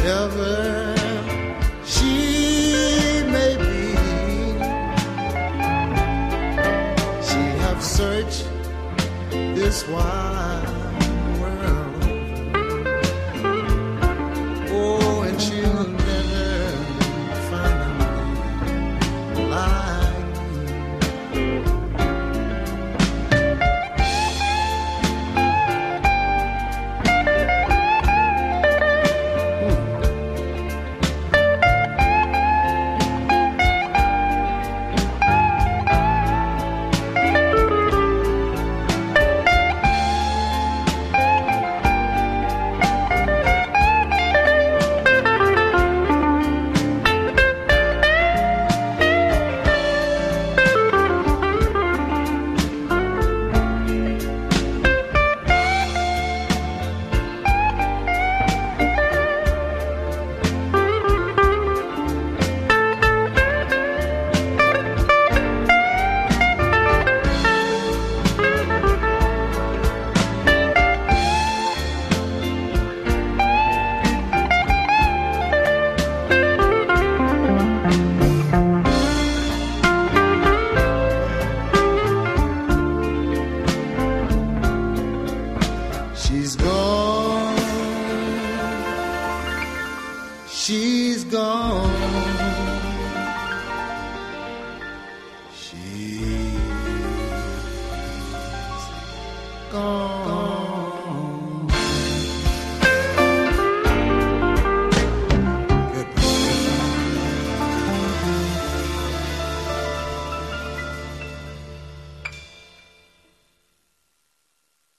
wherever she may be. She have searched this wide world, oh, and she'll never find a like me. She's gone, she's gone.